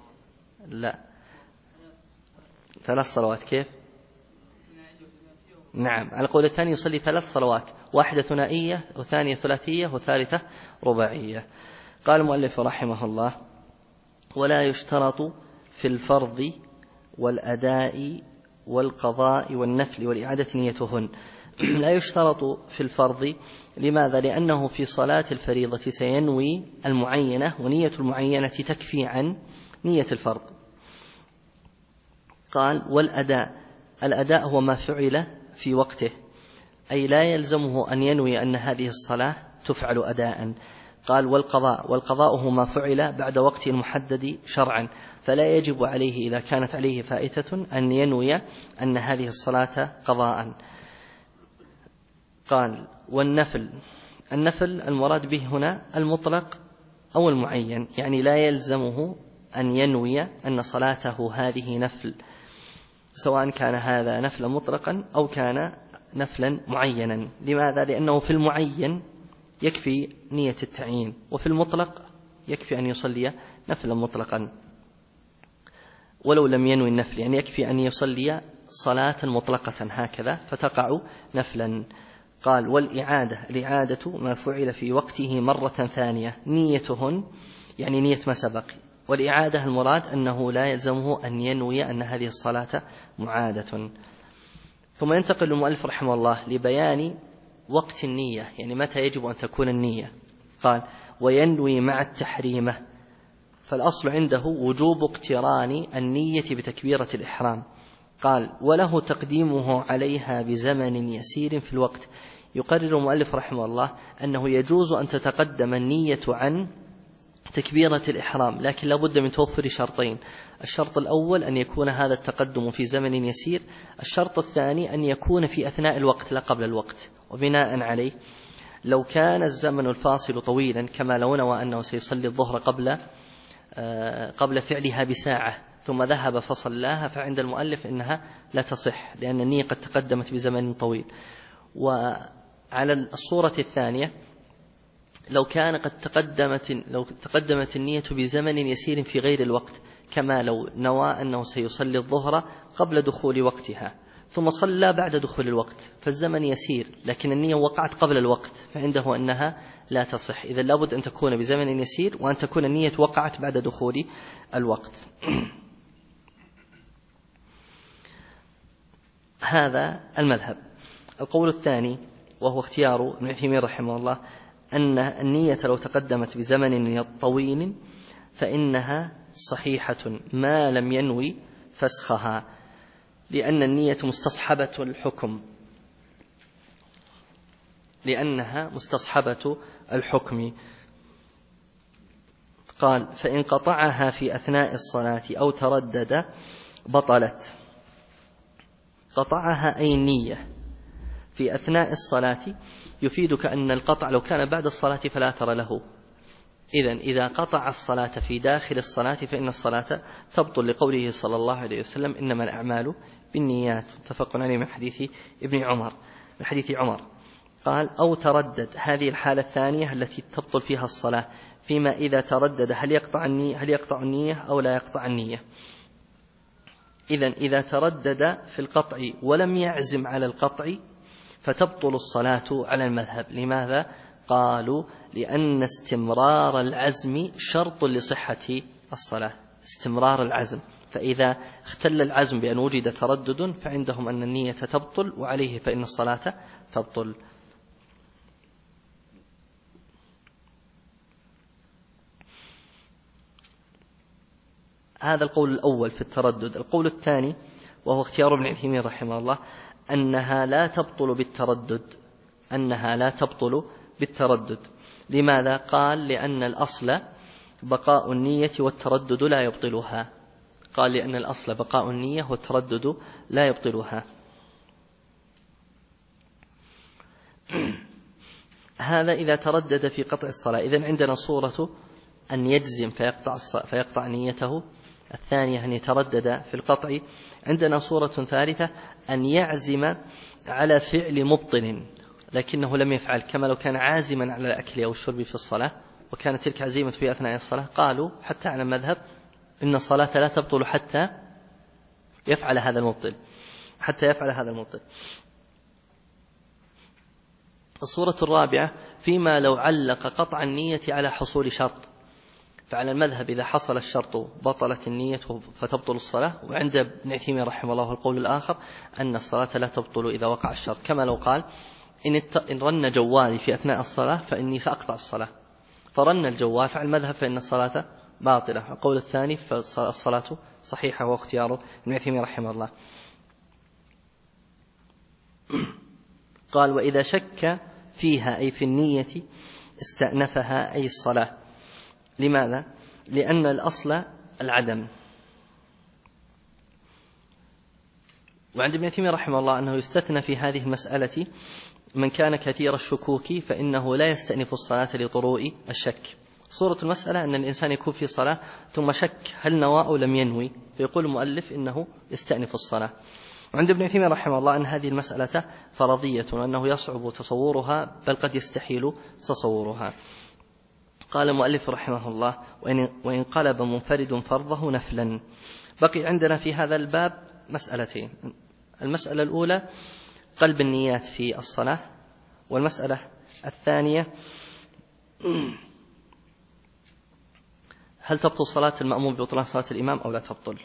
3 صلوات. كيف؟ نعم، على قول الثاني يصلي 3 صلوات، واحدة ثنائية وثانية ثلاثية وثالثة رباعية. قال المؤلف رحمه الله ولا يشترط في الفرض والأداء والقضاء والنفل والإعادة نيتهن. لا يشترط في الفرض. لماذا؟ لأنه في صلاة الفريضة سينوي المعينة، ونية المعينة تكفي عن نية الفرض. قال والأداء، الأداء هو ما فعل في وقته، أي لا يلزمه أن ينوي أن هذه الصلاة تفعل أداء. قال والقضاء هو ما فعل بعد وقت محدد شرعا، فلا يجب عليه إذا كانت عليه فائتة أن ينوي أن هذه الصلاة قضاء. قال والنفل، النفل المراد به هنا المطلق أو المعين، يعني لا يلزمه أن ينوي أن صلاته هذه نفل، سواء كان هذا نفلا مطلقا أو كان نفلا معينا. لماذا؟ لأنه في المعين يكفي نية التعيين، وفي المطلق يكفي أن يصلي نفلا مطلقا ولو لم ينوي النفل، يعني يكفي أن يصلي صلاة مطلقة هكذا فتقع نفلا. قال والإعادة، الإعادة ما فعل في وقته مرة ثانية، نيتهن يعني نية ما سبق. والإعادة المراد أنه لا يلزمه أن ينوي أن هذه الصلاة معادة. ثم ينتقل المؤلف رحمه الله لبيان وقت النية، يعني متى يجب أن تكون النية. قال وينوي مع التحريمة، فالأصل عنده وجوب اقتران النية بتكبيرة الإحرام. قال وله تقديمه عليها بزمن يسير في الوقت. يقرر المؤلف رحمه الله أنه يجوز أن تتقدم النية عن تكبيرة الإحرام، لكن لابد من توفر شرطين: الشرط الأول أن يكون هذا التقدم في زمن يسير، الشرط الثاني أن يكون في أثناء الوقت لا قبل الوقت. وبناء عليه لو كان الزمن الفاصل طويلا كما لو نوى أنه سيصلي الظهر قبل فعلها بساعة، ثم ذهب فصلاها، فعند المؤلف إنها لا تصح لأن النية قد تقدمت بزمن طويل. وعلى الصورة الثانية لو تقدمت النية بزمن يسير في غير الوقت، كما لو نوى أنه سيصلي الظهر قبل دخول وقتها ثم صلى بعد دخول الوقت، فالزمن يسير لكن النية وقعت قبل الوقت، فعنده أنها لا تصح. إذا لابد أن تكون بزمن يسير وأن تكون النية وقعت بعد دخول الوقت. هذا المذهب. القول الثاني وهو اختيار ابن عثيمين رحمه الله أن النية لو تقدمت بزمن طويل فإنها صحيحة ما لم ينوي فسخها، لأن النية مستصحبة الحكم، لأنها مستصحبة الحكم. قال: فإن قطعها في أثناء الصلاة أو تردد بطلت. قطعها أي النية في أثناء الصلاة يفيدك أن القطع لو كان بعد الصلاة فلا أثر له. إذا قطع الصلاة في داخل الصلاة فإن الصلاة تبطل، لقوله صلى الله عليه وسلم: إنما الأعمال بالنيات، متفق عليه من حديث عمر. قال: أو تردد، هذه الحالة الثانية التي تبطل فيها الصلاة، فيما إذا تردد هل يقطع النية أو لا يقطع النية. إذا تردد في القطع ولم يعزم على القطع فتبطل الصلاة على المذهب. لماذا؟ قالوا: لأن استمرار العزم شرط لصحة الصلاة، استمرار العزم، فإذا اختل العزم بأن وجد تردد فعندهم أن النية تبطل، وعليه فإن الصلاة تبطل. هذا القول الأول في التردد. القول الثاني وهو اختيار ابن عثيمين رحمه الله أنها لا تبطل بالتردد. لماذا؟ قال: لأن الأصل بقاء النية والتردد لا يبطلها. هذا إذا تردد في قطع الصلاة. إذن عندنا صورة أن يجزم فيقطع نيته، الثانية أن يتردد في القطع. عندنا صورة ثالثة أن يعزم على فعل مبطل لكنه لم يفعل، كما لو كان عازما على الأكل أو الشرب في الصلاة وكانت تلك عزيمة في أثناء الصلاة. قالوا حتى على المذهب إن الصلاة لا تبطل حتى يفعل هذا المبطل. الصورة الرابعة فيما لو علق قطع النية على حصول شرط، فعلى المذهب إذا حصل الشرط بطلت النية فتبطل الصلاة. وعند ابن عثيمين رحمه الله القول الآخر أن الصلاة لا تبطل إذا وقع الشرط، كما لو قال: إن رن جوالي في أثناء الصلاة فإني سأقطع الصلاة، فرن الجوال، فعلى المذهب فإن الصلاة باطلة. القول الثاني فالصلاة صحيحة، واختياره ابن عثيمين رحمه الله. قال: وإذا شك فيها أي في النية استأنفها أي الصلاة. لماذا؟ لأن الأصل العدم. وعند ابن عثيمين رحمه الله أنه يستثنى في هذه المسألة من كان كثير الشكوك فإنه لا يستأنف الصلاة لطروء الشك. صورة المسألة أن الإنسان يكون في صلاة ثم شك هل نوى أو لم ينوي، فيقول المؤلف إنه يستأنف الصلاة. وعند ابن عثيمين رحمه الله أن هذه المسألة فرضية وأنه يصعب تصورها بل قد يستحيل تصورها. قال المؤلف رحمه الله: وإن قلب منفرد فرضه نفلا. بقي عندنا في هذا الباب مسألتين. المسألة الأولى قلب النيات في الصلاة، والمسألة الثانية هل تبطل صلاة المأموم ببطلان صلاة الإمام أو لا تبطل.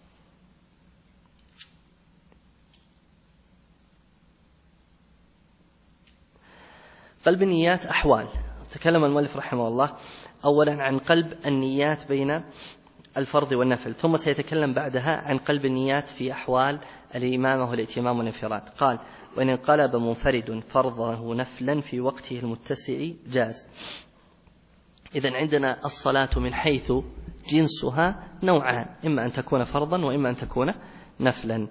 قلب النيات أحوال. تكلم المؤلف رحمه الله أولا عن قلب النيات بين الفرض والنفل، ثم سيتكلم بعدها عن قلب النيات في أحوال الإمامة والائتمام والانفراد. قال: وإن انقلب منفرد فرضه نفلا في وقته المتسع جاز. إذن عندنا الصلاة من حيث جنسها نوعان، إما أن تكون فرضا وإما أن تكون نفلا.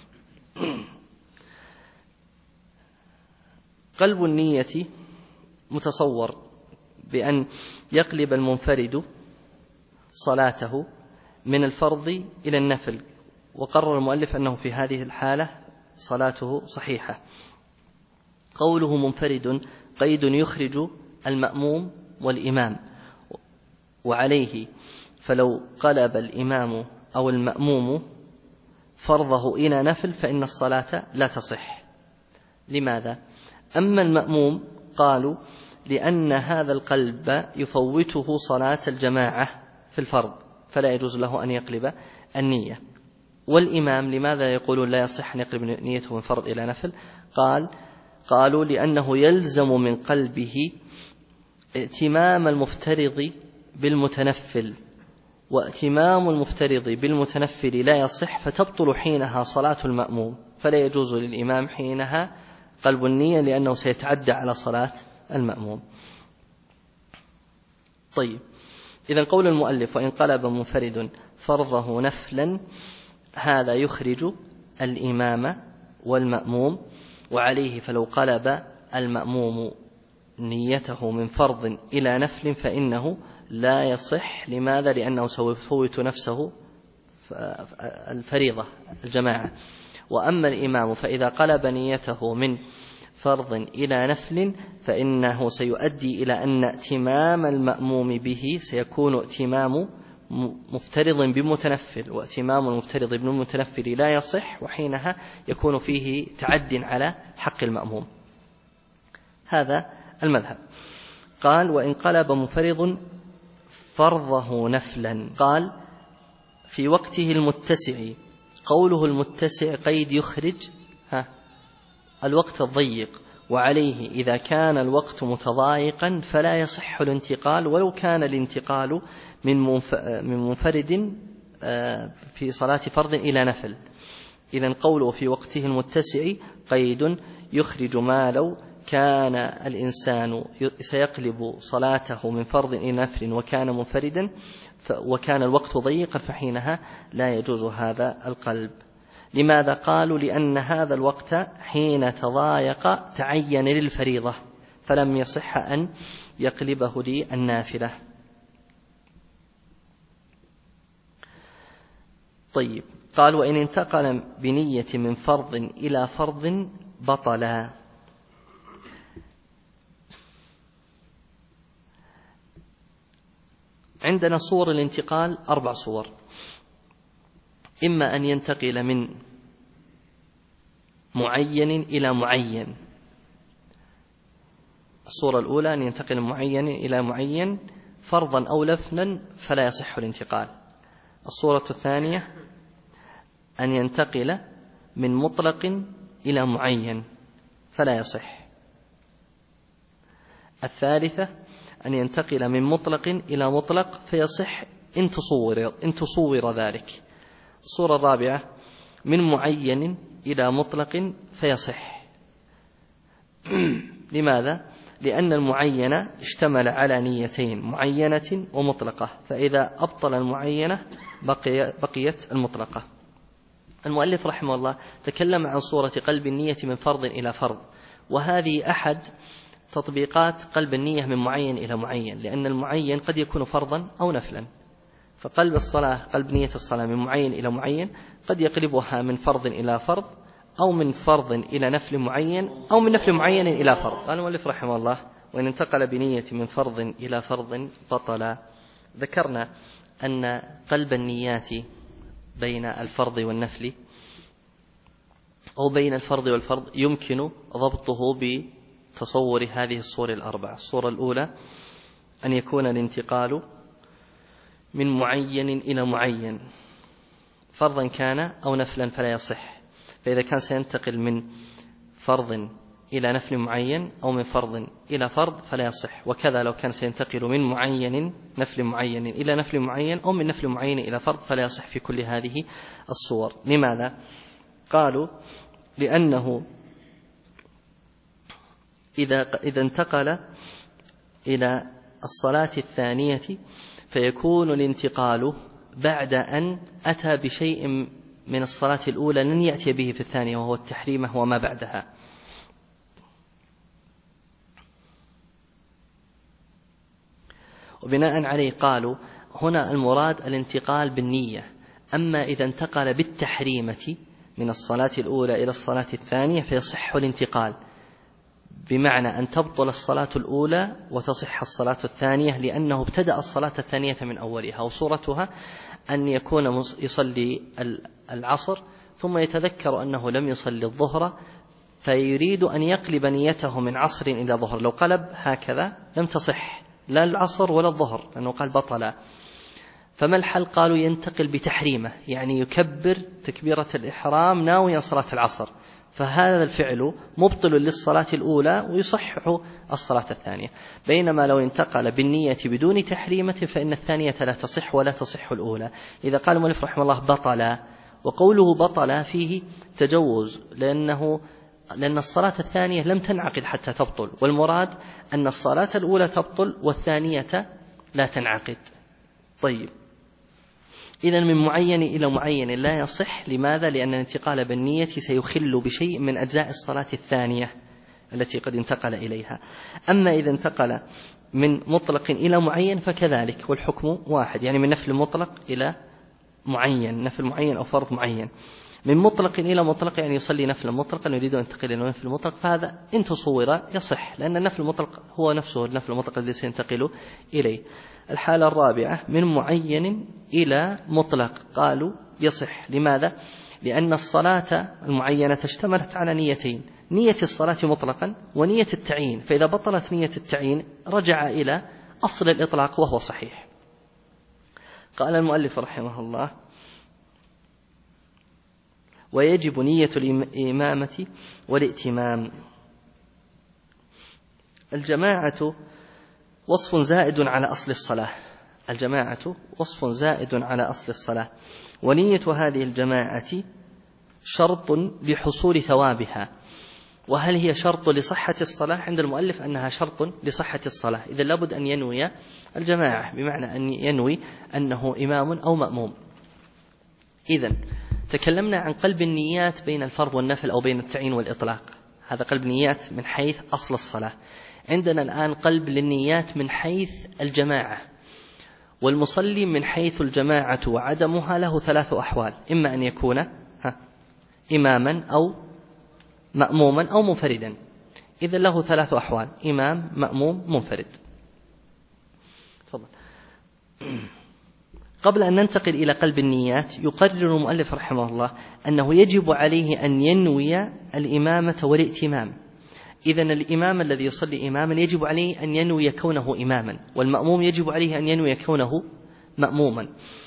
قلب النية متصور بأن يقلب المنفرد صلاته من الفرض إلى النفل، وقرر المؤلف أنه في هذه الحالة صلاته صحيحة. قوله منفرد قيد يخرج المأموم والإمام، وعليه فلو قلب الإمام أو المأموم فرضه إلى نفل فإن الصلاة لا تصح. لماذا؟ أما المأموم قالوا لأن هذا القلب يفوته صلاة الجماعة في الفرض فلا يجوز له أن يقلب النية. والإمام لماذا يقولون لا يصح أن يقلب نيته من فرض إلى نفل؟ قالوا لأنه يلزم من قلبه ائتمام المفترض بالمتنفل، وائتمام المفترض بالمتنفل لا يصح، فتبطل حينها صلاة المأموم، فلا يجوز للإمام حينها قلب النية لأنه سيتعدى على صلاة المأموم. طيب، إذن قول المؤلف وإن قلب منفرد فرضه نفلا، هذا يخرج الإمام والمأموم، وعليه فلو قلب المأموم نيته من فرض إلى نفل فإنه لا يصح. لماذا؟ لأنه سيفوت نفسه الفريضة الجماعة. وأما الإمام فإذا قلب نيته من فرض إلى نفل فإنه سيؤدي إلى أن ائتمام المأموم به سيكون ائتمام مفترض بمتنفل، وائتمام المفترض بالمتنفل لا يصح، وحينها يكون فيه تعد على حق المأموم. هذا المذهب. قال وإن قلب منفرض فرضه نفلا، قال في وقته المتسع. قوله المتسع قيد يخرج الوقت الضيق، وعليه إذا كان الوقت متضايقا فلا يصح الانتقال ولو كان الانتقال من منفرد في صلاة فرض إلى نفل. إذن قوله في وقته المتسع قيد يخرج ما لو كان الإنسان سيقلب صلاته من فرض إلى نفل وكان منفردا وكان الوقت ضيقا فحينها لا يجوز هذا القلب. لماذا؟ قالوا لأن هذا الوقت حين تضايق تعين للفريضة فلم يصح أن يقلبه للنافلة. طيب، قال وإن انتقل بنية من فرض إلى فرض بطلا. عندنا صور الانتقال 4 صور. إما أن ينتقل من معين إلى معين. الصورة الأولى أن ينتقل من معين إلى معين فرضا أو نفلا فلا يصح الانتقال. الصورة الثانية أن ينتقل من مطلق إلى معين فلا يصح. الثالثة أن ينتقل من مطلق إلى مطلق فيصح إن تصور ذلك. الصورة الرابعة من معين إلى مطلق فيصح. لماذا؟ لأن المعين اشتمل على نيتين معينة ومطلقة، فإذا أبطل المعينة بقيت المطلقة. المؤلف رحمه الله تكلم عن صورة قلب النية من فرض إلى فرض، وهذه أحد تطبيقات قلب النية من معين إلى معين، لأن المعين قد يكون فرضا أو نفلا. فقلب الصلاة قلب نية الصلاة من معين إلى معين قد يقلبها من فرض إلى فرض، أو من فرض إلى نفل معين، أو من نفل معين إلى فرض. قال المؤلف رحمه الله وإن انتقل بنية من فرض إلى فرض بطل. ذكرنا أن قلب النيات بين الفرض والنفل أو بين الفرض والفرض يمكن ضبطه بتصور هذه الصور 4. الصورة الأولى أن يكون الانتقال من معين إلى معين فرضا كان أو نفلا فلا يصح، فإذا كان سينتقل من فرض إلى نفل معين أو من فرض إلى فرض فلا يصح، وكذا لو كان سينتقل من معين نفل معين إلى نفل معين أو من نفل معين إلى فرض فلا يصح في كل هذه الصور. لماذا؟ قالوا لأنه إذا انتقل إلى الصلاة الثانية فيكون الانتقال بعد أن أتى بشيء من الصلاة الأولى لن يأتي به في الثانية، وهو التحريم وما بعدها. وبناء عليه قالوا هنا المراد الانتقال بالنية. أما إذا انتقل بالتحريمة من الصلاة الأولى إلى الصلاة الثانية فيصح الانتقال، بمعنى أن تبطل الصلاة الأولى وتصح الصلاة الثانية، لأنه ابتدأ الصلاة الثانية من أولها. وصورتها أن يكون يصلي العصر ثم يتذكر أنه لم يصلي الظهر فيريد أن يقلب نيته من عصر إلى ظهر. لو قلب هكذا لم تصح لا العصر ولا الظهر، لأنه قال بطلا. فما الحل؟ قالوا ينتقل بتحريمه، يعني يكبر تكبيرة الإحرام ناويا صلاة العصر، فهذا الفعل مبطل للصلاة الأولى ويصحح الصلاة الثانية. بينما لو انتقل بالنية بدون تحريمة فإن الثانية لا تصح ولا تصح الأولى. إذا قال المؤلف رحمه الله بطل، وقوله بطل فيه تجوز، لأن الصلاة الثانية لم تنعقد حتى تبطل، والمراد أن الصلاة الأولى تبطل والثانية لا تنعقد. طيب، إذن من معين إلى معين لا يصح. لماذا؟ لأن الانتقال بالنية سيخل بشيء من أجزاء الصلاة الثانية التي قد انتقل إليها. أما إذا انتقل من مطلق إلى معين فكذلك، والحكم واحد، يعني من نفل مطلق إلى معين، نفل معين أو فرض معين. من مطلق إلى مطلق يعني يصلي نفل مطلقا يريد أن ينتقل إلى نفل مطلق، فهذا إن تصور يصح، لأن النفل المطلق هو نفسه النفل المطلق الذي سينتقل إليه. الحالة الرابعة من معين إلى مطلق، قالوا يصح. لماذا؟ لأن الصلاة المعينة اشتملت على نيتين، نية الصلاة مطلقا ونية التعيين، فإذا بطلت نية التعيين رجع إلى أصل الإطلاق وهو صحيح. قال المؤلف رحمه الله: ويجب نية الإمامة والائتمام. الجماعة وصف زائد على أصل الصلاة، الجماعة وصف زائد على أصل الصلاة، ونية هذه الجماعة شرط لحصول ثوابها. وهل هي شرط لصحة الصلاة؟ عند المؤلف أنها شرط لصحة الصلاة، إذا لابد أن ينوي الجماعة، بمعنى أن ينوي أنه إمام أو مأموم. إذن تكلمنا عن قلب النيات بين الفرض والنفل أو بين التعيين والإطلاق، هذا قلب نيات من حيث أصل الصلاة. عندنا الآن قلب للنيات من حيث الجماعة، والمصلي من حيث الجماعة وعدمها له ثلاث أحوال: إما أن يكون إماما أو مأموما أو منفردا. إذا له ثلاث أحوال: إمام، مأموم، منفرد. تفضل. قبل أن ننتقل إلى قلب النيات يقرر المؤلف رحمه الله أنه يجب عليه أن ينوي الإمامة والائتمام. إذن الإمام الذي يصلي إماما يجب عليه أن ينوي كونه إماما، والمأموم يجب عليه أن ينوي كونه مأموما.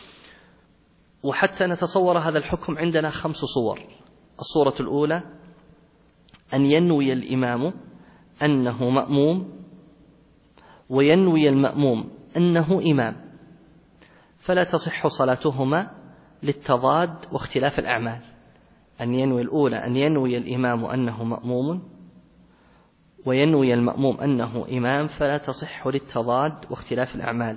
وحتى نتصور هذا الحكم عندنا 5 صور. الصورة الأولى أن ينوي الإمام أنه مأموم وينوي المأموم أنه إمام، فلا تصح صلاتهما للتضاد واختلاف الأعمال. أن ينوي الأولى أن ينوي الإمام أنه مأموم وينوي المأموم أنه إمام، فلا تصح للتضاد واختلاف الأعمال.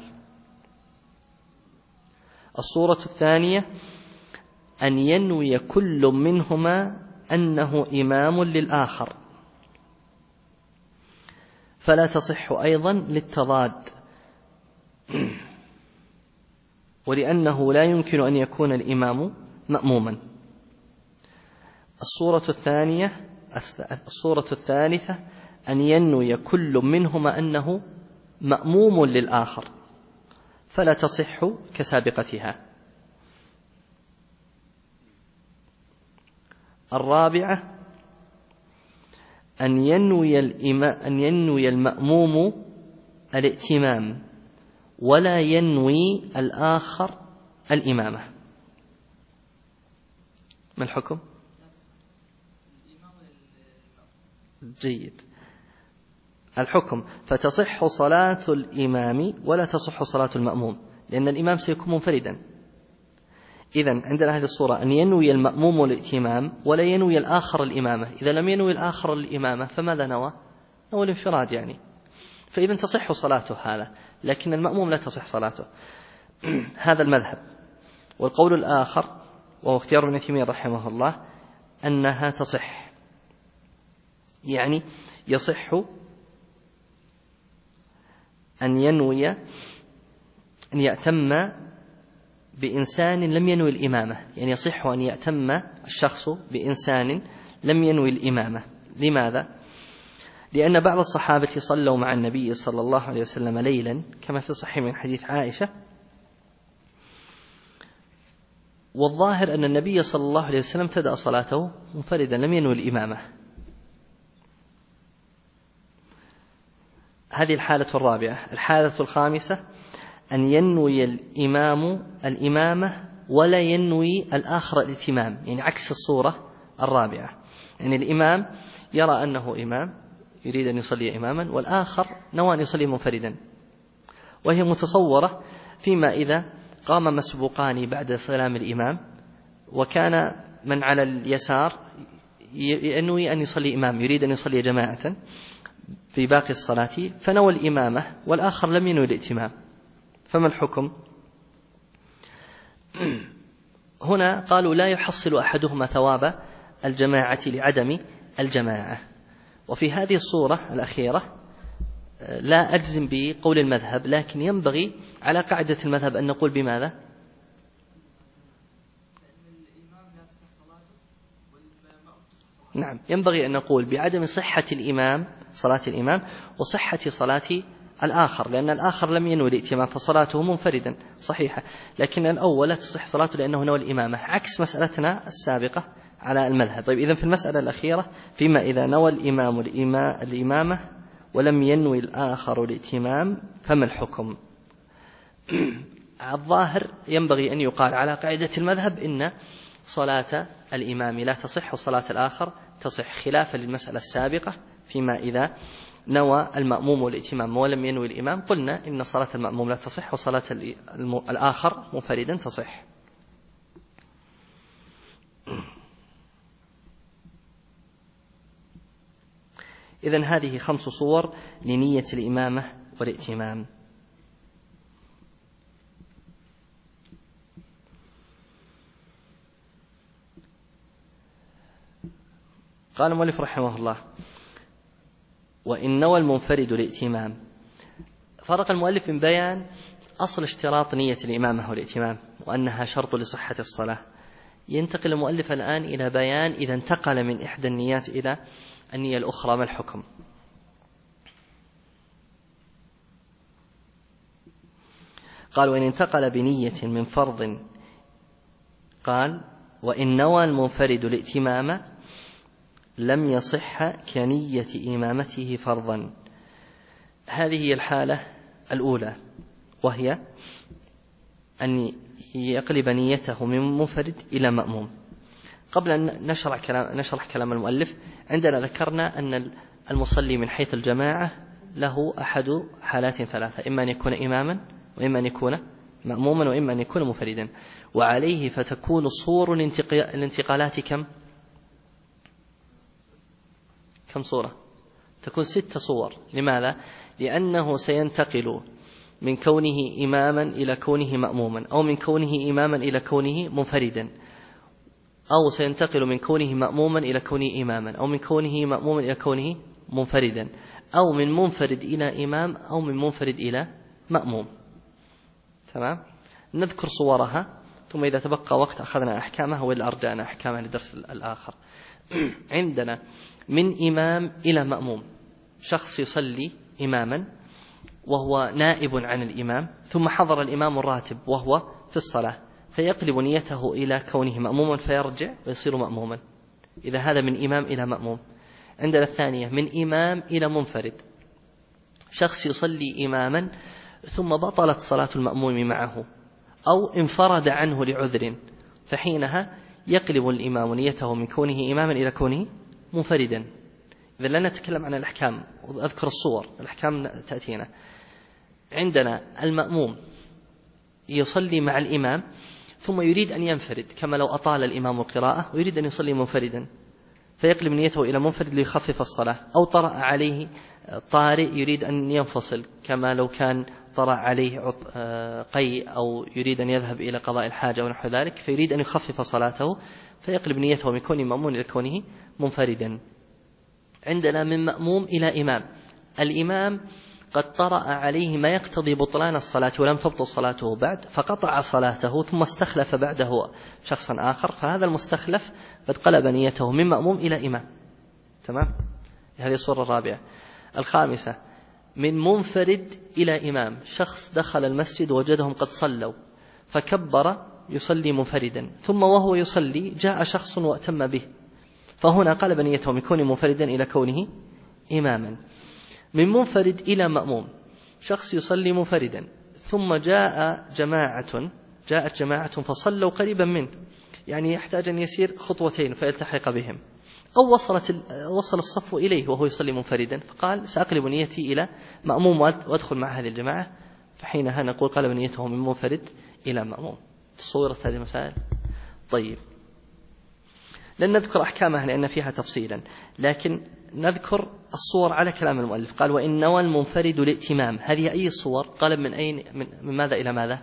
الصورة الثانية أن ينوي كل منهما أنه إمام للآخر، فلا تصح أيضا للتضاد، ولأنه لا يمكن أن يكون الإمام مأموما. الصورة الثالثة أن ينوي كل منهما أنه مأموم للآخر، فلا تصح كسابقتها. الرابعة أن ينوي المأموم الائتمام ولا ينوي الآخر الإمامة. ما الحكم؟ جيد. الحكم فتصح صلاة الإمام ولا تصح صلاة المأموم، لأن الإمام سيكون منفردا. إذن عندنا هذه الصورة أن ينوي المأموم الائتمام ولا ينوي الآخر الإمامة. إذا لم ينوي الآخر الإمامة فماذا نوى؟ نوى الانفراد يعني، فإذا تصح صلاته هذا، لكن المأموم لا تصح صلاته. هذا المذهب. والقول الآخر وهو اختيار ابن تيمية رحمه الله أنها تصح، يعني يصح أن ينوي أن يأتم بإنسان لم ينوي الإمامة، يعني يصح أن يأتم الشخص بإنسان لم ينوي الإمامة. لماذا؟ لأن بعض الصحابة صلوا مع النبي صلى الله عليه وسلم ليلا كما في صحيح من حديث عائشة، والظاهر أن النبي صلى الله عليه وسلم ابتدأ صلاته منفردا لم ينوي الإمامة. هذه الحالة الرابعة. الحالة الخامسة أن ينوي الإمام الإمامة ولا ينوي الآخر الاتمام، يعني عكس الصورة الرابعة. يعني الإمام يرى أنه إمام يريد أن يصلي إماما، والآخر نوى أن يصلي منفردا، وهي متصورة فيما إذا قام مسبوقان بعد سلام الإمام، وكان من على اليسار ينوي أن يصلي إمام يريد أن يصلي جماعة في باقي الصلاة، فنوى الإمامة والآخر لم ينوي الائتمام، فما الحكم؟ هنا قالوا لا يحصل أحدهما ثواب الجماعة لعدم الجماعة. وفي هذه الصورة الأخيرة لا أجزم بقول المذهب، لكن ينبغي على قاعدة المذهب أن نقول بماذا؟ نعم، ينبغي أن نقول بعدم صحة الإمام صلاة الإمام وصحة صلاة الآخر، لأن الآخر لم ينوي الائتمام فصلاته منفردا صحيحة، لكن الأول لا تصح صلاته لأنه نوى الإمامة، عكس مسألتنا السابقة على المذهب. طيب، إذن في المسألة الأخيرة فيما إذا نوى الإمام الإمامة ولم ينوي الآخر الائتمام فما الحكم؟ الظاهر ينبغي أن يقال على قاعدة المذهب إن صلاة الإمام لا تصح وصلاة الآخر تصح، خلافا للمسألة السابقة فيما إذا نوى المأموم الائتمام ولم ينوي الإمام، قلنا إن صلاة المأموم لا تصح وصلاة الآخر منفردا تصح. إذن هذه 5 صور لنية الإمامة والائتمام. قال المؤلف رحمه الله: وإن نوى المنفرد الائتمام. فرق المؤلف من بيان أصل اشتراط نية الإمامة والائتمام وأنها شرط لصحة الصلاة. ينتقل المؤلف الآن إلى بيان إذا انتقل من إحدى النيات إلى النية الأخرى ما الحكم. قال: وإن انتقل بنية من فرض، قال: وإن نوى المنفرد الائتمام لم يصح كنية إمامته فرضا. هذه هي الحالة الأولى، وهي أن يقلب نيته من منفرد إلى مأموم. قبل أن نشرح كلام المؤلف، عندنا ذكرنا أن المصلي من حيث الجماعة له أحد حالات 3: إما أن يكون إماما، وإما أن يكون مأموما، وإما أن يكون منفردا، وعليه فتكون صور الانتقالات كم صورة؟ تكون 6 صور. لماذا؟ لأنه سينتقل من كونه إماما إلى كونه مأموما، أو من كونه إماما إلى كونه منفردا، أو سينتقل من كونه مأموما إلى كونه إماما، أو من كونه مأموما إلى كونه منفردا، أو من منفرد إلى إمام، أو من منفرد إلى مأموم. تمام؟ نذكر صورها، ثم إذا تبقى وقت أخذنا أحكامها، وإلا أرجعنا أحكامها للدرس الآخر. عندنا من إمام إلى مأموم، شخص يصلي إماما وهو نائب عن الإمام، ثم حضر الإمام الراتب وهو في الصلاة، فيقلب نيته إلى كونه مأموما فيرجع ويصير مأموما. إذا هذا من إمام إلى مأموم. عندنا الثانية من إمام إلى منفرد، شخص يصلي إماما ثم بطلت صلاة المأموم معه، أو انفرد عنه لعذر، فحينها يقلب الإمام نيته من كونه إماما إلى كونه منفردا. إذا لا نتكلم عن الأحكام وأذكر الصور، الأحكام تأتينا. عندنا المأموم يصلي مع الإمام ثم يريد أن ينفرد، كما لو أطال الإمام القراءة ويريد أن يصلي منفردا، فيقلب نيته إلى منفرد ليخفف الصلاة. أو طرأ عليه طارئ يريد أن ينفصل، كما لو كان طرأ عليه قي أو يريد أن يذهب إلى قضاء الحاجة أو نحو ذلك، فيريد أن يخفف صلاته، فيقلب نيته من كونه مأمون إلى كونه منفردا. عندنا من مأموم إلى إمام، الإمام قد طرأ عليه ما يقتضي بطلان الصلاة ولم تبطل صلاته بعد فقطع صلاته ثم استخلف بعده شخصا آخر، فهذا المستخلف قد قلب نيته من مأموم إلى إمام. تمام؟ هذه الصورة الرابعة. الخامسة من منفرد إلى إمام، شخص دخل المسجد وجدهم قد صلوا فكبر يصلي منفردا، ثم وهو يصلي جاء شخص وأتم به، فهنا قلب نيته من كونه منفردا إلى كونه إماما. من منفرد إلى مأموم، شخص يصلي منفردا ثم جاءت جماعة فصلوا قريبا منه، يعني يحتاج أن يسير خطوتين فيلتحق بهم، أو وصل الصف إليه وهو يصلي منفردا فقال سأقلب نيتي إلى مأموم وأدخل مع هذه الجماعة، فحينها نقول قلب نيته من منفرد إلى مأموم. تصورت هذه المسائل؟ طيب، لن نذكر أحكامها لأن فيها تفصيلا، لكن نذكر الصور على كلام المؤلف. قال وإن نوى المنفرد الائتمام، هذه أي الصور؟ قال من ماذا إلى ماذا؟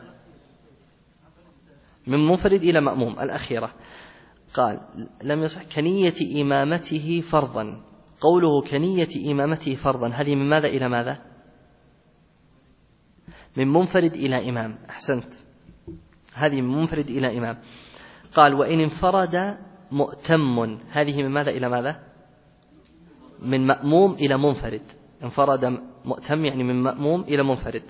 من منفرد إلى مأموم الأخيرة. قال لم يصح كنية إمامته فرضا. قوله كنية إمامته فرضا هذه من ماذا إلى ماذا؟ من منفرد إلى إمام. أحسنت، هذه من منفرد إلى إمام. قال وإن انفرد مؤتم، هذه من ماذا إلى ماذا؟ من مأموم إلى منفرد. انفرد مؤتم يعني من مأموم إلى منفرد.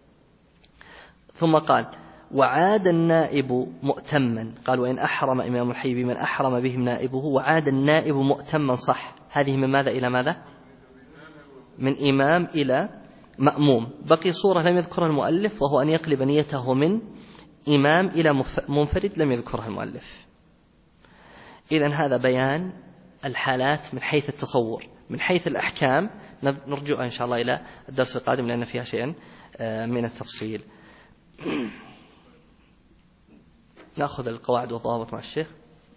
ثم قال وعاد النائب مؤتما. قال وإن أحرم إمام الحي بمن أحرم بهم نائبه وعاد النائب مؤتما صح. هذه من ماذا إلى ماذا؟ من إمام إلى مأموم. بقي صورة لم يذكرها المؤلف، وهو أن يقلب نيته من إمام إلى منفرد لم يذكرها المؤلف. إذن هذا بيان الحالات من حيث التصور. من حيث الأحكام نرجع إن شاء الله إلى الدرس القادم لأن فيها شيئا من التفصيل. نأخذ القواعد والضوابط مع الشيخ.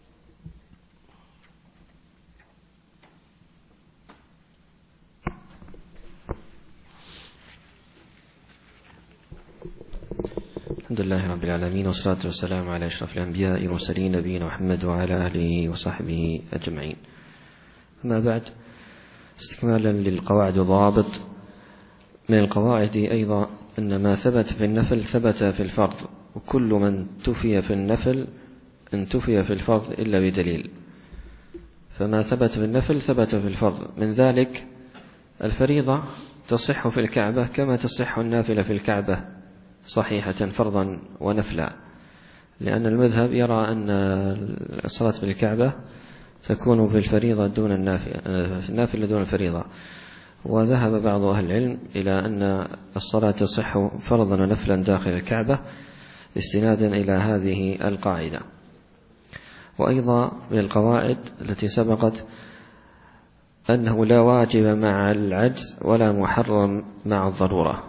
الحمد لله رب العالمين، والصلاة والسلام على أشرف الأنبياء والمرسلين نبينا محمد وعلى آله وصحبه أجمعين. أما بعد، استكمالا للقواعد والضوابط، من القواعد أيضا أن ما ثبت في النفل ثبت في الفرض، وكل من تفي في النفل انتفي في الفرض إلا بدليل. فما ثبت في النفل ثبت في الفرض. من ذلك الفريضة تصح في الكعبة كما تصح النافلة في الكعبة صحيحة فرضا ونفلا، لأن المذهب يرى أن الصلاة في الكعبة تكون في الفريضة دون النافلة دون الفريضة. وذهب بعض أهل العلم إلى أن الصلاة تصح فرضا ونفلا داخل الكعبة استنادا إلى هذه القاعدة. وأيضا من القواعد التي سبقت أنه لا واجب مع العجز ولا محرم مع الضرورة.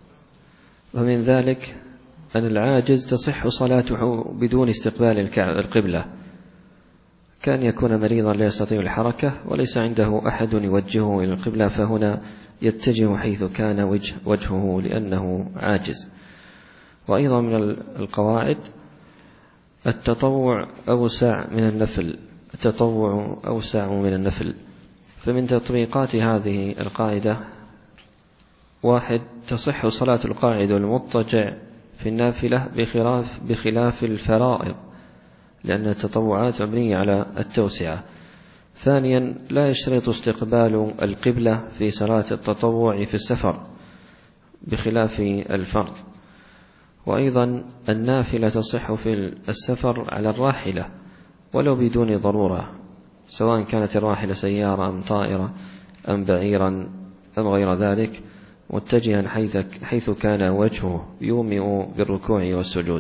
ومن ذلك أن العاجز تصح صلاته بدون استقبال القبلة، كان يكون مريضا لا يستطيع الحركة وليس عنده أحد يوجهه إلى القبلة، فهنا يتجه حيث كان وجهه لأنه عاجز. وأيضا من القواعد التطوع أوسع من النفل، التطوع أوسع من النفل. فمن تطبيقات هذه القاعدة: 1. تصح صلاة القاعد والمضطجع في النافلة بخلاف الفرائض، لأن التطوعات مبنية على التوسعة. 2. لا يشترط استقبال القبلة في صلاة التطوع في السفر بخلاف الفرض. وأيضا النافلة تصح في السفر على الراحلة ولو بدون ضرورة، سواء كانت الراحلة سيارة أم طائرة أم بعيرا أم غير ذلك، متجها حيث كان وجهه يومئ بالركوع والسجود.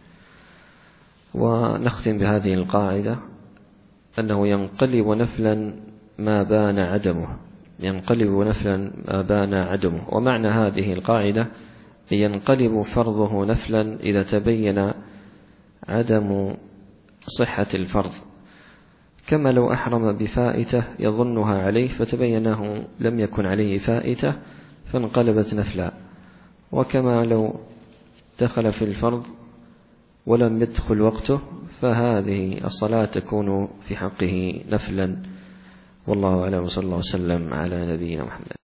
ونختم بهذه القاعدة أنه ينقلب نفلا ما بان عدمه، ينقلب نفلا ما بان عدمه. ومعنى هذه القاعدة ينقلب فرضه نفلا إذا تبين عدم صحة الفرض، كما لو أحرم بفائتة يظنها عليه فتبينه لم يكن عليه فائتة فانقلبت نفلا، وكما لو دخل في الفرض ولم يدخل وقته فهذه الصلاة تكون في حقه نفلا. والله أعلم، وصلى الله وسلم على نبينا محمد.